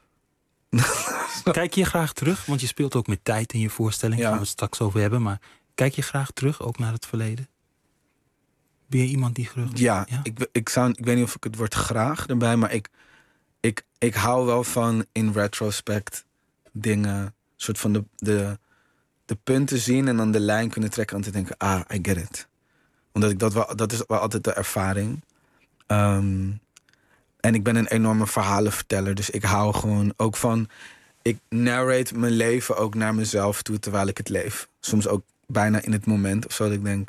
Kijk je graag terug? Want je speelt ook met tijd in je voorstelling. Daar gaan we het straks over hebben. Maar kijk je graag terug, ook naar het verleden? Ben je iemand die graag... Ja? Ik weet niet of ik het woord graag erbij... maar ik hou wel van in retrospect dingen... soort van de punten zien en dan de lijn kunnen trekken... en te denken, I get it. Omdat dat is wel altijd de ervaring. En ik ben een enorme verhalenverteller. Dus ik hou gewoon ook van... Ik narrate mijn leven ook naar mezelf toe terwijl ik het leef. Soms ook bijna in het moment of zo dat ik denk...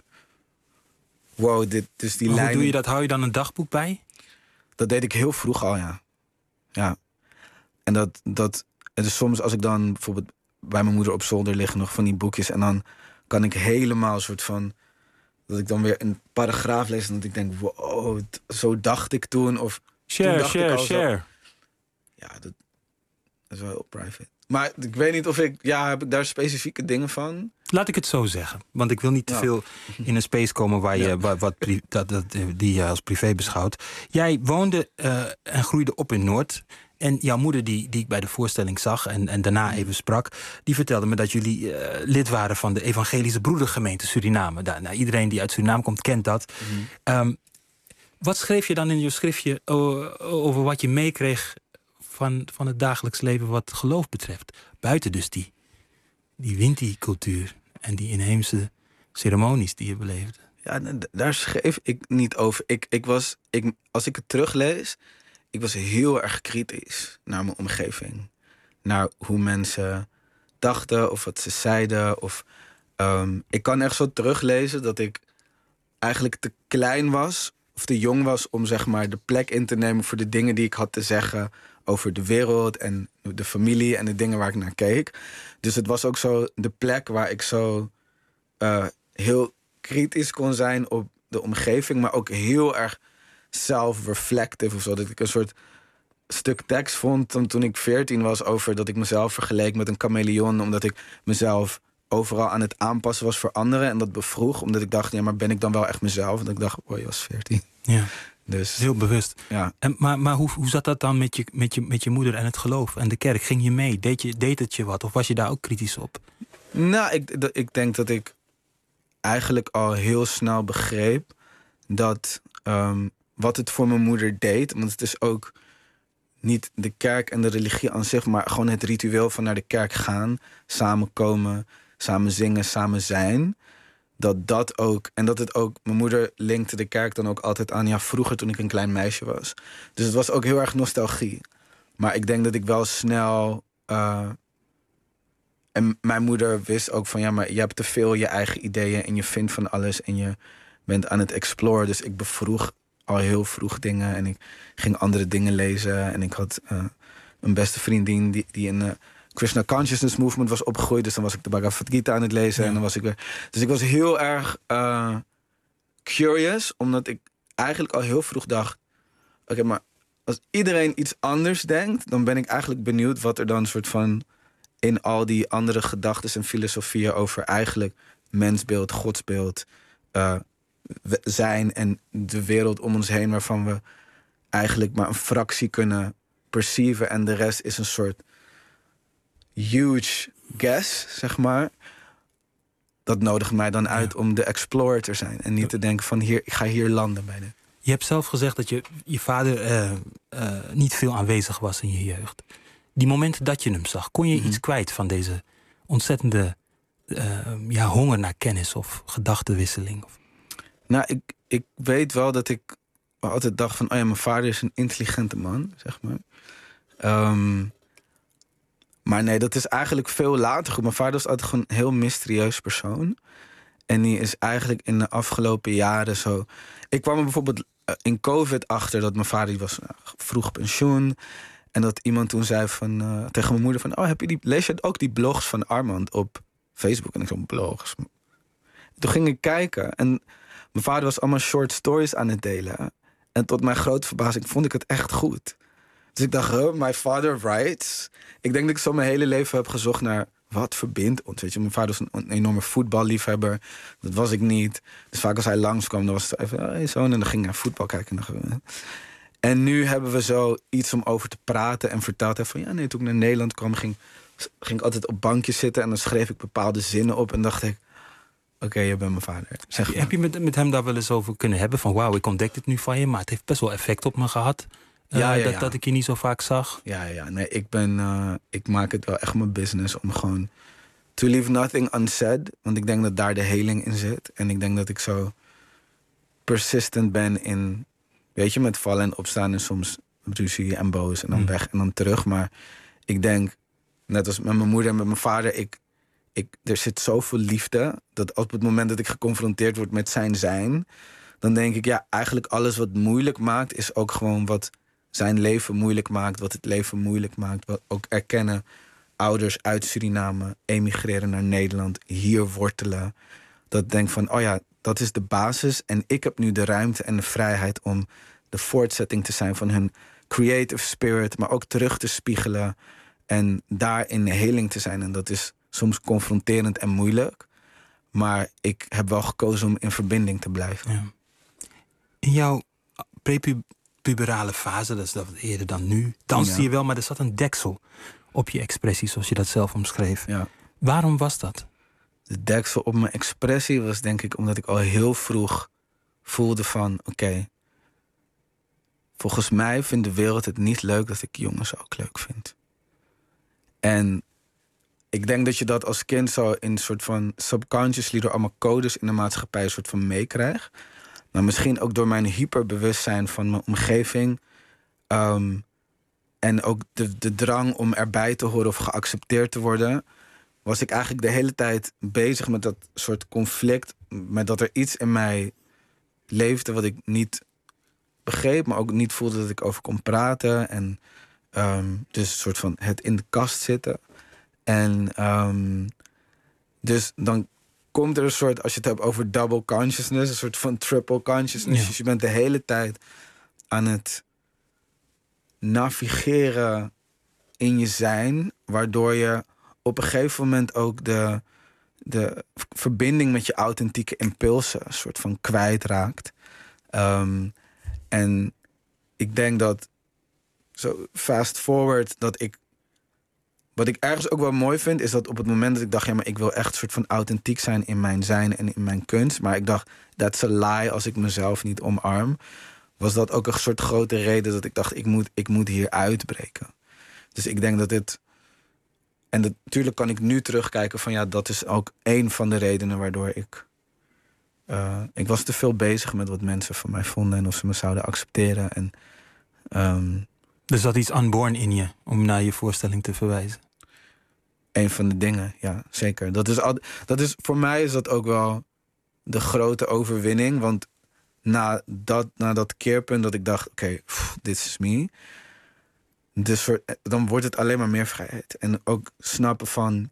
Wow, dit is die lijn. Hoe doe je dat? Hou je dan een dagboek bij? Dat deed ik heel vroeg al, ja. Ja. En dus soms als ik dan bijvoorbeeld bij mijn moeder op zolder lig... nog van die boekjes en dan kan ik helemaal soort van... dat ik dan weer een paragraaf lees en dat ik denk... wow, zo dacht ik toen. Of Share. Ja, dat is wel heel private. Maar ik weet niet of heb ik daar specifieke dingen van? Laat ik het zo zeggen. Want ik wil niet te veel in een space komen waar je die je als privé beschouwt. Jij woonde en groeide op in Noord. En jouw moeder, die ik bij de voorstelling zag en daarna even sprak... die vertelde me dat jullie lid waren van de Evangelische Broedergemeente Suriname. Iedereen die uit Suriname komt, kent dat. Wat schreef je dan in je schriftje over wat je meekreeg... van het dagelijks leven wat geloof betreft? Buiten dus die Winti-cultuur en die inheemse ceremonies die je beleefde. Ja, daar schreef ik niet over. Als ik het teruglees... ik was heel erg kritisch naar mijn omgeving. Naar hoe mensen dachten of wat ze zeiden. Ik kan echt zo teruglezen dat ik eigenlijk te klein was... of te jong was om zeg maar de plek in te nemen... voor de dingen die ik had te zeggen over de wereld... en de familie en de dingen waar ik naar keek. Dus het was ook zo de plek waar ik zo heel kritisch kon zijn... op de omgeving, maar ook heel erg self-reflective of zo. Dat ik een soort stuk tekst vond toen ik 14 was... over dat ik mezelf vergeleek met een chameleon... omdat ik mezelf overal aan het aanpassen was voor anderen. En dat bevroeg, omdat ik dacht... ja, maar ben ik dan wel echt mezelf? En ik dacht, oh, je was 14. Ja, dus heel bewust. Ja. Maar hoe zat dat dan met je moeder en het geloof en de kerk? Ging je mee? Deed het je wat? Of was je daar ook kritisch op? Nou, ik denk dat ik eigenlijk al heel snel begreep... dat wat het voor mijn moeder deed... want het is ook niet de kerk en de religie aan zich... maar gewoon het ritueel van naar de kerk gaan... samenkomen, samen zingen, samen zijn... dat ook... en dat het ook... mijn moeder linkte de kerk dan ook altijd aan... ja, vroeger toen ik een klein meisje was. Dus het was ook heel erg nostalgie. Maar ik denk dat ik wel snel... en mijn moeder wist ook van... ja, maar je hebt te veel je eigen ideeën... en je vindt van alles en je bent aan het exploren. Dus ik bevroeg al heel vroeg dingen... en ik ging andere dingen lezen. En ik had een beste vriendin die in de Krishna Consciousness Movement was opgegroeid. Dus dan was ik de Bhagavad Gita aan het lezen. Ja. En dan was ik weer... Dus ik was heel erg curious... omdat ik eigenlijk al heel vroeg dacht... oké, maar als iedereen iets anders denkt... dan ben ik eigenlijk benieuwd wat er dan een soort van... in al die andere gedachten en filosofieën... over eigenlijk mensbeeld, godsbeeld... zijn en de wereld om ons heen... waarvan we eigenlijk maar een fractie kunnen perceiven... en de rest is een soort huge guess, zeg maar. Dat nodigt mij dan uit om de explorer te zijn... en niet te denken van ik ga hier landen bij de... Je hebt zelf gezegd dat je vader niet veel aanwezig was in je jeugd. Die momenten dat je hem zag, kon je iets kwijt van deze ontzettende honger naar kennis of gedachtenwisseling? Nou, ik weet wel dat ik altijd dacht van... oh ja, mijn vader is een intelligente man, zeg maar. Maar nee, dat is eigenlijk veel later. Mijn vader was altijd gewoon een heel mysterieus persoon. En die is eigenlijk in de afgelopen jaren zo... Ik kwam er bijvoorbeeld in COVID achter dat mijn vader was vroeg pensioen... En dat iemand toen zei tegen mijn moeder van... oh, lees je ook die blogs van Armand op Facebook? En ik zo, blogs? Toen ging ik kijken en mijn vader was allemaal short stories aan het delen. En tot mijn grote verbazing vond ik het echt goed. Dus ik dacht, my father writes. Ik denk dat ik zo mijn hele leven heb gezocht naar... wat verbindt ons, weet je. Mijn vader was een enorme voetballiefhebber. Dat was ik niet. Dus vaak als hij langskwam, dan was het even... hey, zo, en dan ging ik naar voetbal kijken. En nu hebben we zo iets om over te praten en verteld. Van ja, nee, toen ik naar Nederland kwam, ging ik altijd op bankjes zitten... en dan schreef ik bepaalde zinnen op en dacht ik... oké, je bent mijn vader. Heb je met hem daar wel eens over kunnen hebben? Van wauw, ik ontdek dit nu van je, maar het heeft best wel effect op me gehad. Dat ik je niet zo vaak zag. Ja. Nee, ik maak het wel echt mijn business om gewoon... to leave nothing unsaid. Want ik denk dat daar de heling in zit. En ik denk dat ik zo persistent ben in... weet je, met vallen en opstaan en soms ruzie en boos en dan weg en dan terug. Maar ik denk, net als met mijn moeder en met mijn vader, er zit zoveel liefde dat op het moment dat ik geconfronteerd word met zijn, dan denk ik, ja, eigenlijk alles wat moeilijk maakt is ook gewoon wat zijn leven moeilijk maakt, wat het leven moeilijk maakt. Wat ook erkennen, ouders uit Suriname emigreren naar Nederland, hier wortelen. Dat denk van, oh ja, dat is de basis en ik heb nu de ruimte en de vrijheid om de voortzetting te zijn van hun creative spirit, maar ook terug te spiegelen en daarin heling te zijn. En dat is soms confronterend en moeilijk, maar ik heb wel gekozen om in verbinding te blijven. Ja. In jouw prepuberale fase, dat is dat eerder dan nu, danste je wel, maar er zat een deksel op je expressie, zoals je dat zelf omschreef. Ja. Waarom was dat? De deksel op mijn expressie was denk ik omdat ik al heel vroeg voelde van, oké, volgens mij vindt de wereld het niet leuk dat ik jongens ook leuk vind. En ik denk dat je dat als kind zo in een soort van subconsciously door allemaal codes in de maatschappij een soort van meekrijgt. Maar misschien ook door mijn hyperbewustzijn van mijn omgeving. En ook de drang om erbij te horen of geaccepteerd te worden, was ik eigenlijk de hele tijd bezig met dat soort conflict. Met dat er iets in mij leefde wat ik niet begreep, maar ook niet voelde dat ik over kon praten. En dus een soort van het in de kast zitten. En dus dan komt er een soort, als je het hebt over double consciousness, een soort van triple consciousness. Ja. Dus je bent de hele tijd aan het navigeren in je zijn, waardoor je op een gegeven moment ook de verbinding met je authentieke impulsen een soort van kwijtraakt. En ik denk dat, zo fast forward, dat ik, wat ik ergens ook wel mooi vind, is dat op het moment dat ik dacht, ja, maar ik wil echt een soort van authentiek zijn in mijn zijn en in mijn kunst, maar ik dacht, that's a lie als ik mezelf niet omarm, was dat ook een soort grote reden dat ik dacht, ik moet hier uitbreken. Dus ik denk dat dit, en natuurlijk kan ik nu terugkijken van, ja, dat is ook één van de redenen waardoor ik was te veel bezig met wat mensen van mij vonden en of ze me zouden accepteren. En Er zat iets unborn in je om naar je voorstelling te verwijzen. Een van de dingen, ja, zeker. Dat is, voor mij is dat ook wel de grote overwinning. Want na dat keerpunt dat ik dacht, oké, dit is me. Dus dan wordt het alleen maar meer vrijheid. En ook snappen van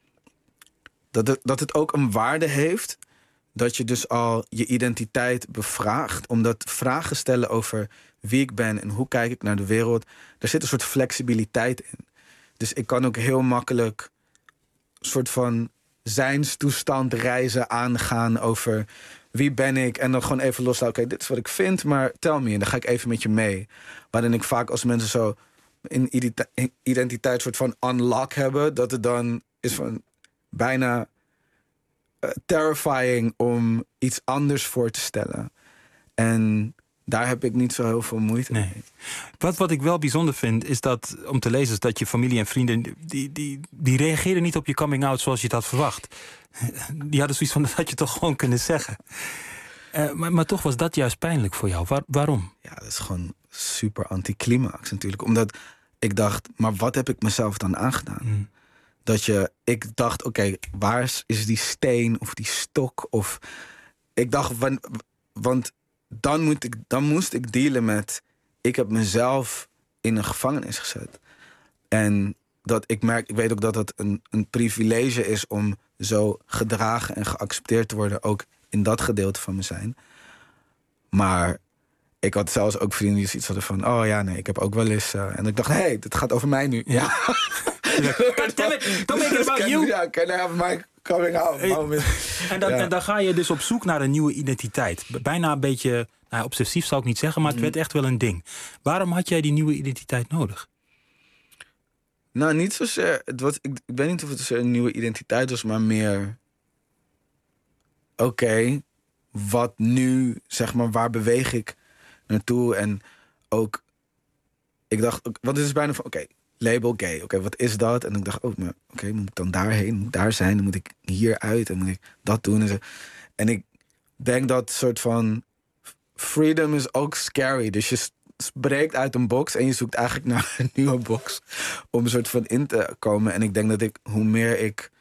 dat het ook een waarde heeft dat je dus al je identiteit bevraagt. Omdat vragen stellen over wie ik ben en hoe kijk ik naar de wereld, daar zit een soort flexibiliteit in. Dus ik kan ook heel makkelijk een soort van zijnstoestand reizen aangaan over wie ben ik en dan gewoon even loslaten. Oké, dit is wat ik vind, maar tell me. En dan ga ik even met je mee. Waarin ik vaak als mensen zo een identiteit soort van unlock hebben, dat het dan is van bijna terrifying om iets anders voor te stellen. En daar heb ik niet zo heel veel moeite mee. Wat ik wel bijzonder vind, is dat, om te lezen, is dat je familie en vrienden, die reageerden niet op je coming out zoals je het had verwacht. Die hadden zoiets van, dat had je toch gewoon kunnen zeggen. Maar toch was dat juist pijnlijk voor jou. Waarom? Ja, dat is gewoon super anticlimax natuurlijk. Omdat ik dacht, maar wat heb ik mezelf dan aangedaan? Ik dacht, oké, waar is die steen of die stok? Of ik dacht, want dan moest ik dealen met, ik heb mezelf in een gevangenis gezet. En ik weet ook dat het een privilege is om zo gedragen en geaccepteerd te worden, ook in dat gedeelte van mijn zijn. Maar ik had zelfs ook vrienden die zoiets hadden van, oh ja, nee, ik heb ook wel eens en ik dacht, hey, dit gaat over mij nu. Ja. God damn it, don't make it about you. Ja, can I have my coming out moment. En dan ga je dus op zoek naar een nieuwe identiteit. Bijna een beetje, obsessief zou ik niet zeggen, maar het werd echt wel een ding. Waarom had jij die nieuwe identiteit nodig? Nou, niet zozeer. Ik weet niet of het een nieuwe identiteit was, maar meer, oké, wat nu, zeg maar, waar beweeg ik naartoe? En ook, ik dacht, want het is bijna van, oké, label gay. Oké, wat is dat? En ik dacht, moet ik dan daarheen? Moet ik daar zijn? Dan moet ik hieruit en moet ik dat doen. En ik denk dat soort van freedom is ook scary. Dus breekt uit een box en je zoekt eigenlijk naar een nieuwe box om een soort van in te komen. En ik denk dat hoe meer ik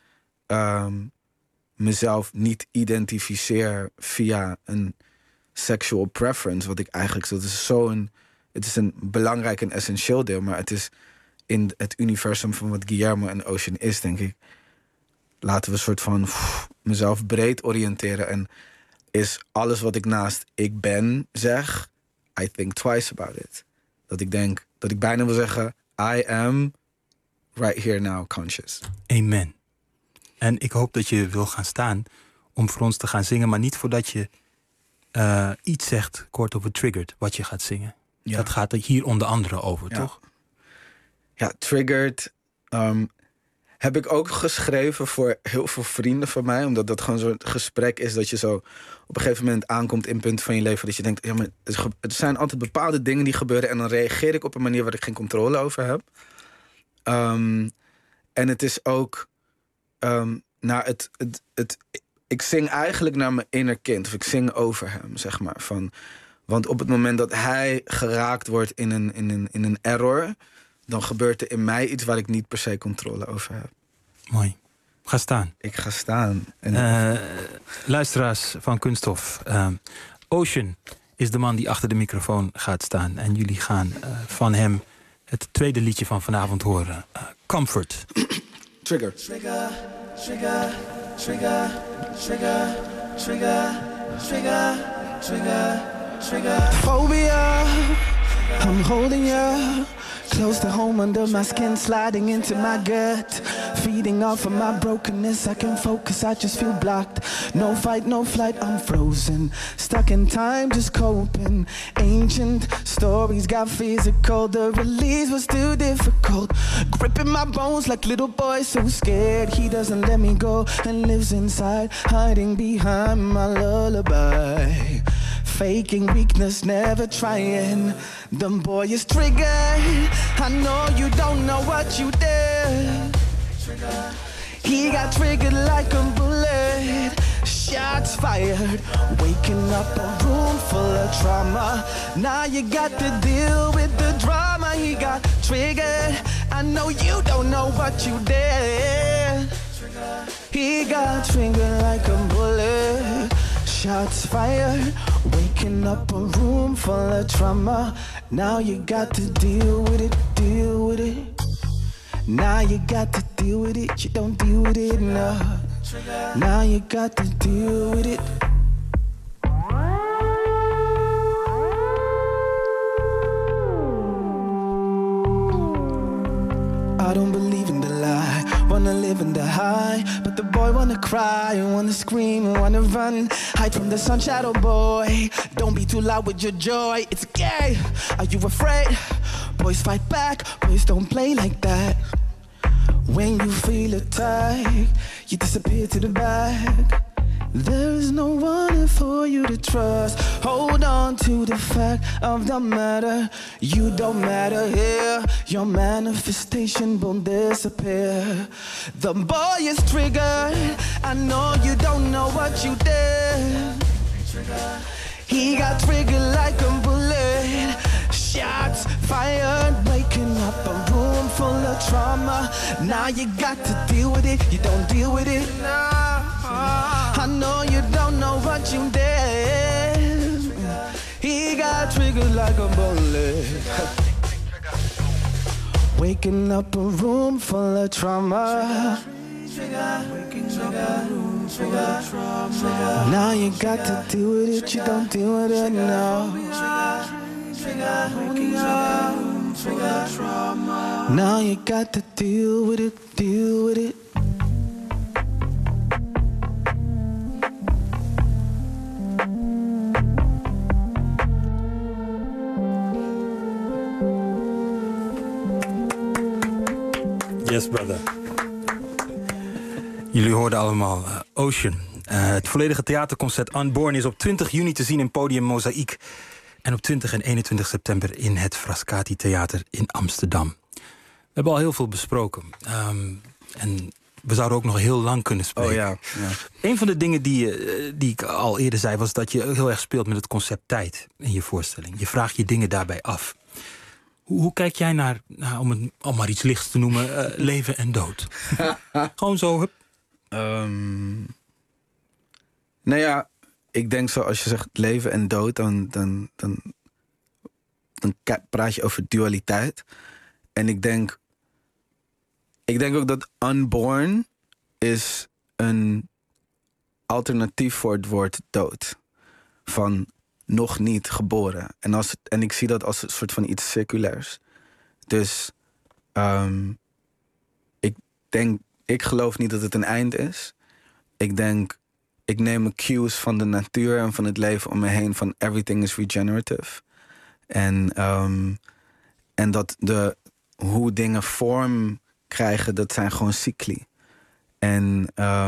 mezelf niet identificeer via een sexual preference, wat ik eigenlijk, het is een belangrijk en essentieel deel, maar het is in het universum van wat Guillermo en Ocean is, denk ik. Laten we een soort van mezelf breed oriënteren. En is alles wat ik naast ik ben zeg, I think twice about it. Dat ik denk, dat ik bijna wil zeggen, I am right here now conscious. Amen. En ik hoop dat je wil gaan staan om voor ons te gaan zingen, maar niet voordat je iets zegt, kort over Triggered, wat je gaat zingen. Ja. Dat gaat hier onder andere over, toch? Ja, Triggered heb ik ook geschreven voor heel veel vrienden van mij. Omdat dat gewoon zo'n gesprek is dat je zo op een gegeven moment aankomt in punten van je leven dat je denkt, ja, maar er zijn altijd bepaalde dingen die gebeuren en dan reageer ik op een manier waar ik geen controle over heb. En het is ook naar ik zing eigenlijk naar mijn inner kind. Of ik zing over hem, zeg maar. Want op het moment dat hij geraakt wordt in een error, dan gebeurt er in mij iets waar ik niet per se controle over heb. Mooi. Ga staan. Ik ga staan. Luisteraars van Kunststof. Ocean is de man die achter de microfoon gaat staan. En jullie gaan van hem het tweede liedje van vanavond horen. Comfort. Trigger. Trigger, trigger, trigger, trigger, trigger, trigger, trigger, trigger. Phobia, I'm holding you close to home under my skin, sliding into my gut, feeding off of my brokenness. I can focus, I just feel blocked. No fight, no flight, I'm frozen, stuck in time, just coping. Ancient stories got physical, the release was too difficult. Gripping my bones like little boy, so scared he doesn't let me go, and lives inside, hiding behind my lullaby. Faking weakness, never trying. The boy is triggered. I know you don't know what you did. He got triggered like a bullet. Shots fired. Waking up a room full of trauma. Now you got to deal with the drama. He got triggered. I know you don't know what you did. He got triggered like a bullet. Shots fired, waking up a room full of trauma. Now you got to deal with it, deal with it. Now you got to deal with it, you don't deal with it, no. Now you got to deal with it. I don't believe in the lie, wanna live in the high, but the boy wanna cry, wanna scream, wanna run, hide from the sun, shadow boy. Don't be too loud with your joy, it's gay. Are you afraid? Boys fight back, boys don't play like that. When you feel attacked, you disappear to the back. There is no one for you to trust. Hold on to the fact of the matter. You don't matter here. Your manifestation won't disappear. The boy is triggered. I know you don't know what you did. He got triggered like a bullet. Shots fired, waking up a room full of trauma. Now you got to deal with it. You don't deal with it. I know you don't know what you did. He got triggered like a bullet. Waking up a room full of trauma. Now you got to deal with it. You don't deal with it now. Now you got to deal with it, deal with it. Yes, brother. Jullie hoorden allemaal Ocean. Het volledige theaterconcert Unborn is op 20 juni te zien in Podium Mozaïek. En op 20 en 21 september in het Frascati Theater in Amsterdam. We hebben al heel veel besproken. En we zouden ook nog heel lang kunnen spreken. Oh ja. Een van de dingen die ik al eerder zei, was dat je heel erg speelt met het concept tijd in je voorstelling. Je vraagt je dingen daarbij af. Hoe kijk jij naar, om het al maar iets lichts te noemen, leven en dood? Gewoon zo, hup. Nou ja, ik denk zo, als je zegt leven en dood, dan praat je over dualiteit. En ik denk ook dat unborn is een alternatief voor het woord dood. Van nog niet geboren. En ik zie dat als een soort van iets circulairs. Dus ik geloof niet dat het een eind is. Ik neem mijn cues van de natuur en van het leven om me heen, van everything is regenerative. En dat hoe dingen vorm krijgen, dat zijn gewoon cycli. En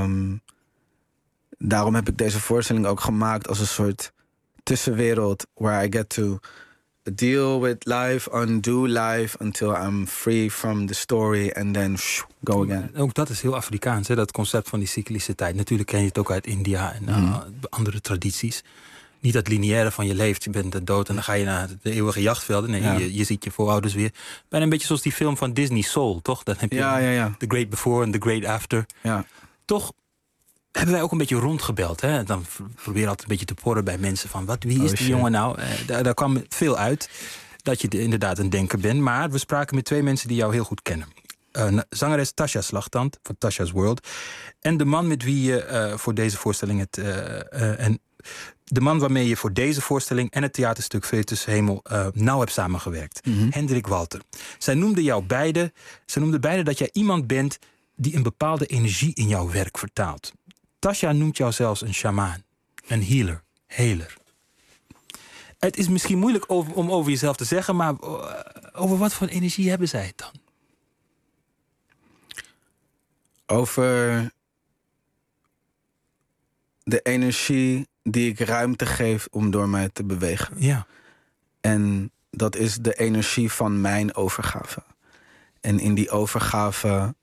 daarom heb ik deze voorstelling ook gemaakt als een soort tussenwereld where I get to deal with life, undo life until I'm free from the story and then go again. Ook dat is heel Afrikaans, hè, dat concept van die cyclische tijd. Natuurlijk ken je het ook uit India en andere tradities. Niet dat lineaire van je leeft, je bent dood en dan ga je naar de eeuwige jachtvelden. Nee, je ziet je voorouders weer. Bijna een beetje zoals die film van Disney, Soul, toch? Dan heb je The Great Before en The Great After. Ja. Toch hebben wij ook een beetje rondgebeld. Hè? Dan proberen we altijd een beetje te porren bij mensen van wie is die jongen nou? Daar kwam veel uit dat je inderdaad een denker bent. Maar we spraken met 2 mensen die jou heel goed kennen. Zangeres Tasha Slagtand van Tasha's World. En de man met wie je voor deze voorstelling de man waarmee je voor deze voorstelling en het theaterstuk Vetus Hemel nauw hebt samengewerkt. Hendrik Walter. Zij noemden beide dat jij iemand bent die een bepaalde energie in jouw werk vertaalt. Tasha noemt jou zelfs een shamaan, een healer. Het is misschien moeilijk om over jezelf te zeggen, maar over wat voor energie hebben zij het dan? Over de energie die ik ruimte geef om door mij te bewegen. Ja. En dat is de energie van mijn overgave. En in die overgave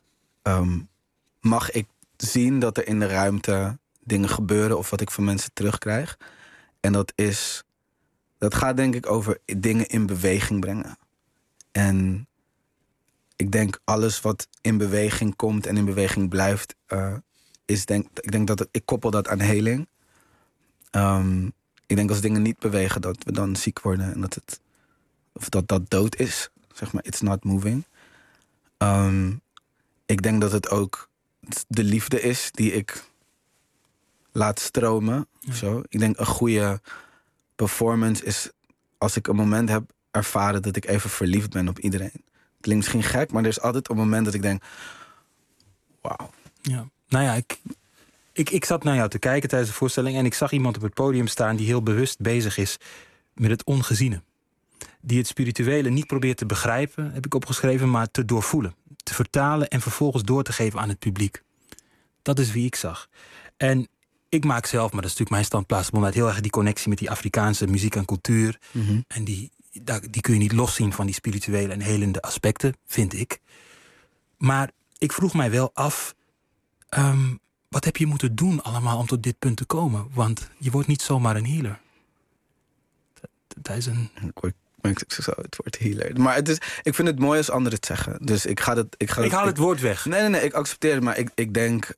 mag ik zien dat er in de ruimte dingen gebeuren of wat ik van mensen terugkrijg. En dat gaat denk ik over dingen in beweging brengen. En ik denk alles wat in beweging komt en in beweging blijft, ik koppel dat aan heling. Ik denk als dingen niet bewegen, dat we dan ziek worden en dat dood is. Zeg maar, it's not moving. Ik denk dat het ook de liefde is die ik laat stromen. Ja. Zo. Ik denk een goede performance is als ik een moment heb ervaren dat ik even verliefd ben op iedereen. Klinkt misschien gek, maar er is altijd een moment dat ik denk, wauw. Ja. Nou ja, ik zat naar jou te kijken tijdens de voorstelling en ik zag iemand op het podium staan die heel bewust bezig is met het ongeziene. Die het spirituele niet probeert te begrijpen, heb ik opgeschreven, maar te doorvoelen. Te vertalen en vervolgens door te geven aan het publiek. Dat is wie ik zag. En ik maak zelf, maar dat is natuurlijk mijn standplaatsbond, heel erg die connectie met die Afrikaanse muziek en cultuur. En die kun je niet loszien van die spirituele en helende aspecten, vind ik. Maar ik vroeg mij wel af, wat heb je moeten doen allemaal om tot dit punt te komen? Want je wordt niet zomaar een healer. Dat is een... Ik zo het woord healer. Maar ik vind het mooi als anderen het zeggen. Dus ik haal het woord weg. Nee, ik accepteer het. Maar ik denk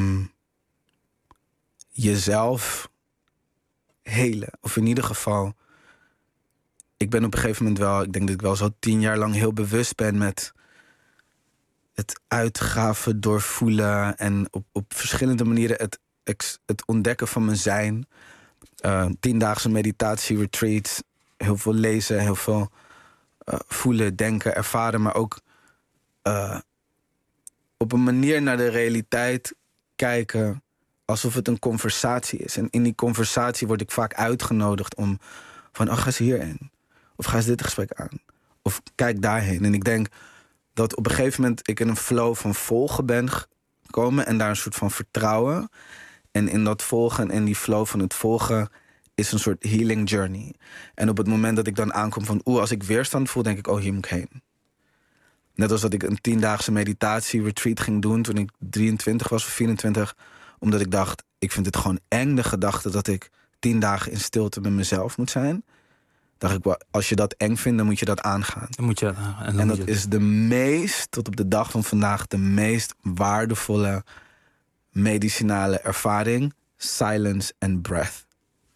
jezelf helen. Of in ieder geval, ik ben op een gegeven moment wel, ik denk dat ik wel zo 10 jaar lang heel bewust ben met het uitgaven, doorvoelen en op verschillende manieren het ontdekken van mijn zijn. 10-daagse meditatie, retreats, heel veel lezen, heel veel voelen, denken, ervaren, maar ook op een manier naar de realiteit kijken alsof het een conversatie is. En in die conversatie word ik vaak uitgenodigd om van, ga eens hierin. Of ga eens dit gesprek aan. Of kijk daarheen. En ik denk dat op een gegeven moment ik in een flow van volgen ben gekomen en daar een soort van vertrouwen. En in dat volgen en die flow van het volgen is een soort healing journey. En op het moment dat ik dan aankom van, als ik weerstand voel, denk ik, hier moet ik heen. Net als dat ik een 10-daagse meditatie-retreat ging doen toen ik 23 was of 24. Omdat ik dacht, ik vind het gewoon eng, de gedachte dat ik 10 dagen in stilte met mezelf moet zijn. Dacht ik, als je dat eng vindt, dan moet je dat aangaan. Dan moet je dat aangaan. En dat is tot op de dag van vandaag, de meest waardevolle medicinale ervaring. Silence and breath.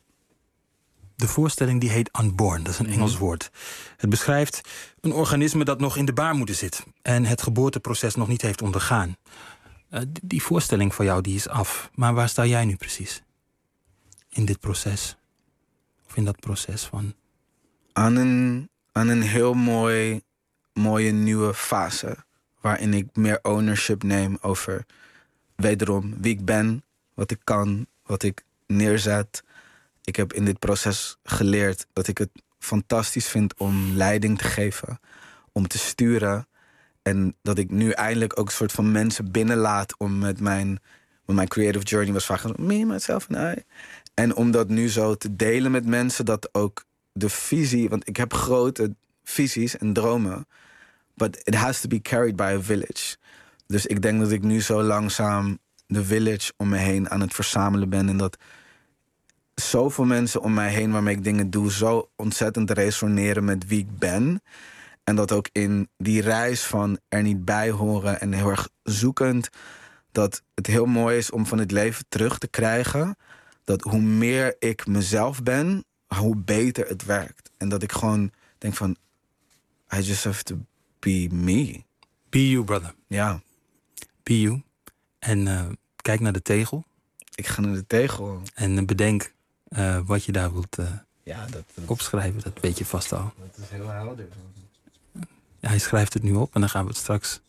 De voorstelling die heet Unborn, dat is een Engels woord. Het beschrijft een organisme dat nog in de baarmoeder zit en het geboorteproces nog niet heeft ondergaan. Die voorstelling van jou die is af. Maar waar sta jij nu precies? In dit proces? Of in dat proces van... Aan een heel mooie nieuwe fase. Waarin ik meer ownership neem over wederom wie ik ben, wat ik kan, wat ik neerzet. Ik heb in dit proces geleerd dat ik het fantastisch vind om leiding te geven, om te sturen. En dat ik nu eindelijk ook een soort van mensen binnenlaat om met mijn creative journey was vaak me, myself en I. En om dat nu zo te delen met mensen, dat ook de visie, want ik heb grote visies en dromen, but it has to be carried by a village. Dus ik denk dat ik nu zo langzaam de village om me heen aan het verzamelen ben en dat zoveel mensen om mij heen waarmee ik dingen doe zo ontzettend resoneren met wie ik ben. En dat ook in die reis van er niet bij horen en heel erg zoekend, dat het heel mooi is om van het leven terug te krijgen dat hoe meer ik mezelf ben, hoe beter het werkt. En dat ik gewoon denk van, I just have to be me. Be you, brother. Ja. Be you. En kijk naar de tegel. Ik ga naar de tegel. En bedenk wat je daar wilt opschrijven. Dat weet je vast al. Dat is heel helder. Ja, hij schrijft het nu op en dan gaan we het straks...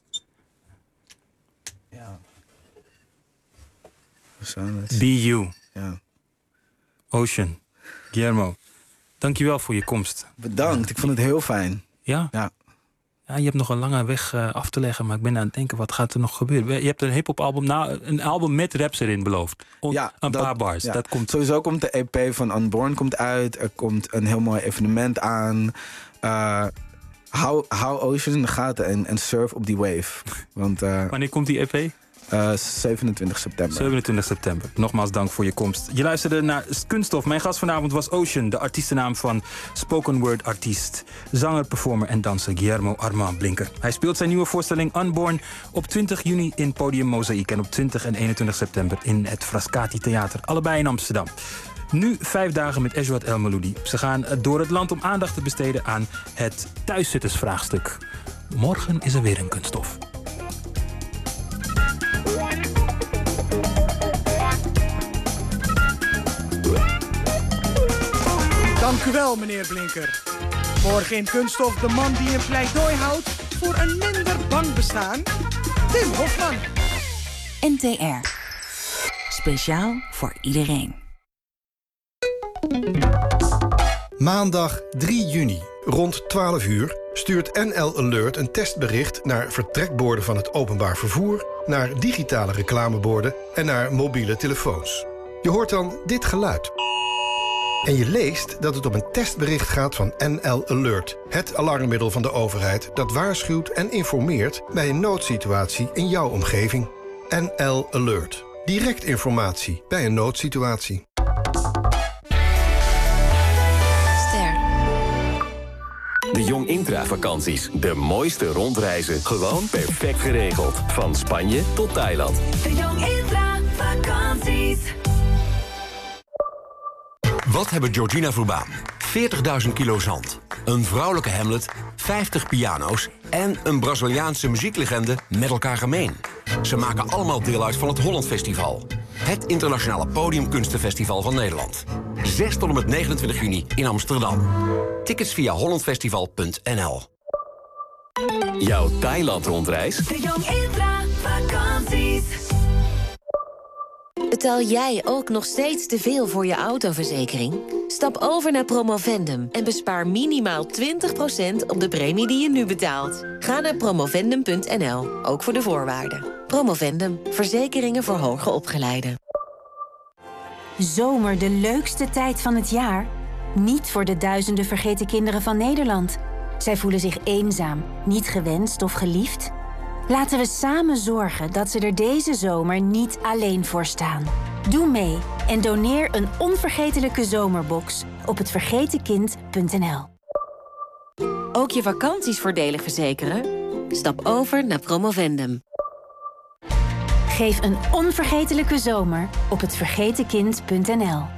Ja. Be you. Ja. Ocean. Guillermo. Dankjewel voor je komst. Bedankt, ik vond het heel fijn. Ja? Ja. Ja, je hebt nog een lange weg af te leggen, maar ik ben aan het denken, wat gaat er nog gebeuren? Je hebt een hip-hop album, een album met raps erin beloofd. Een paar bars. Ja. Dat komt... Sowieso komt de EP van Unborn komt uit. Er komt een heel mooi evenement aan. Hou Ocean in de gaten en surf op die wave. Want, wanneer komt die EP? 27 september. 27 september. Nogmaals dank voor je komst. Je luisterde naar Kunststof. Mijn gast vanavond was Ocean, de artiestennaam van spoken word artiest. Zanger, performer en danser Guillermo Armand Blinker. Hij speelt zijn nieuwe voorstelling Unborn op 20 juni in Podium Mozaïek en op 20 en 21 september in het Frascati Theater. Allebei in Amsterdam. Nu 5 dagen met Ejwat El Maloudi. Ze gaan door het land om aandacht te besteden aan het thuiszittersvraagstuk. Morgen is er weer een Kunststof. Dank u wel, meneer Blinker. Morgen in Kunststof de man die een pleidooi houdt voor een minder bang bestaan. Tim Hofman. NTR. Speciaal voor iedereen. Maandag 3 juni, rond 12 uur, stuurt NL Alert een testbericht naar vertrekborden van het openbaar vervoer, naar digitale reclameborden en naar mobiele telefoons. Je hoort dan dit geluid. En je leest dat het om een testbericht gaat van NL Alert, het alarmmiddel van de overheid dat waarschuwt en informeert bij een noodsituatie in jouw omgeving. NL Alert. Direct informatie bij een noodsituatie. De Jong Intra-vakanties. De mooiste rondreizen. Gewoon perfect geregeld. Van Spanje tot Thailand. De Jong Intra-vakanties. Wat hebben Georgina Verbaan, 40.000 kilo zand, een vrouwelijke Hamlet, 50 piano's en een Braziliaanse muzieklegende met elkaar gemeen? Ze maken allemaal deel uit van het Holland Festival. Het internationale podiumkunstenfestival van Nederland. 6 tot en met 29 juni in Amsterdam. Tickets via hollandfestival.nl. Jouw Thailand-rondreis? De Jong Intra-vakanties. Betaal jij ook nog steeds te veel voor je autoverzekering? Stap over naar Promovendum en bespaar minimaal 20% op de premie die je nu betaalt. Ga naar promovendum.nl, ook voor de voorwaarden. Promovendum, verzekeringen voor hoger opgeleiden. Zomer, de leukste tijd van het jaar? Niet voor de duizenden vergeten kinderen van Nederland. Zij voelen zich eenzaam, niet gewenst of geliefd. Laten we samen zorgen dat ze er deze zomer niet alleen voor staan. Doe mee en doneer een onvergetelijke zomerbox op hetvergetenkind.nl. Ook je vakanties voordelig verzekeren? Stap over naar Promovendum. Geef een onvergetelijke zomer op hetvergetenkind.nl.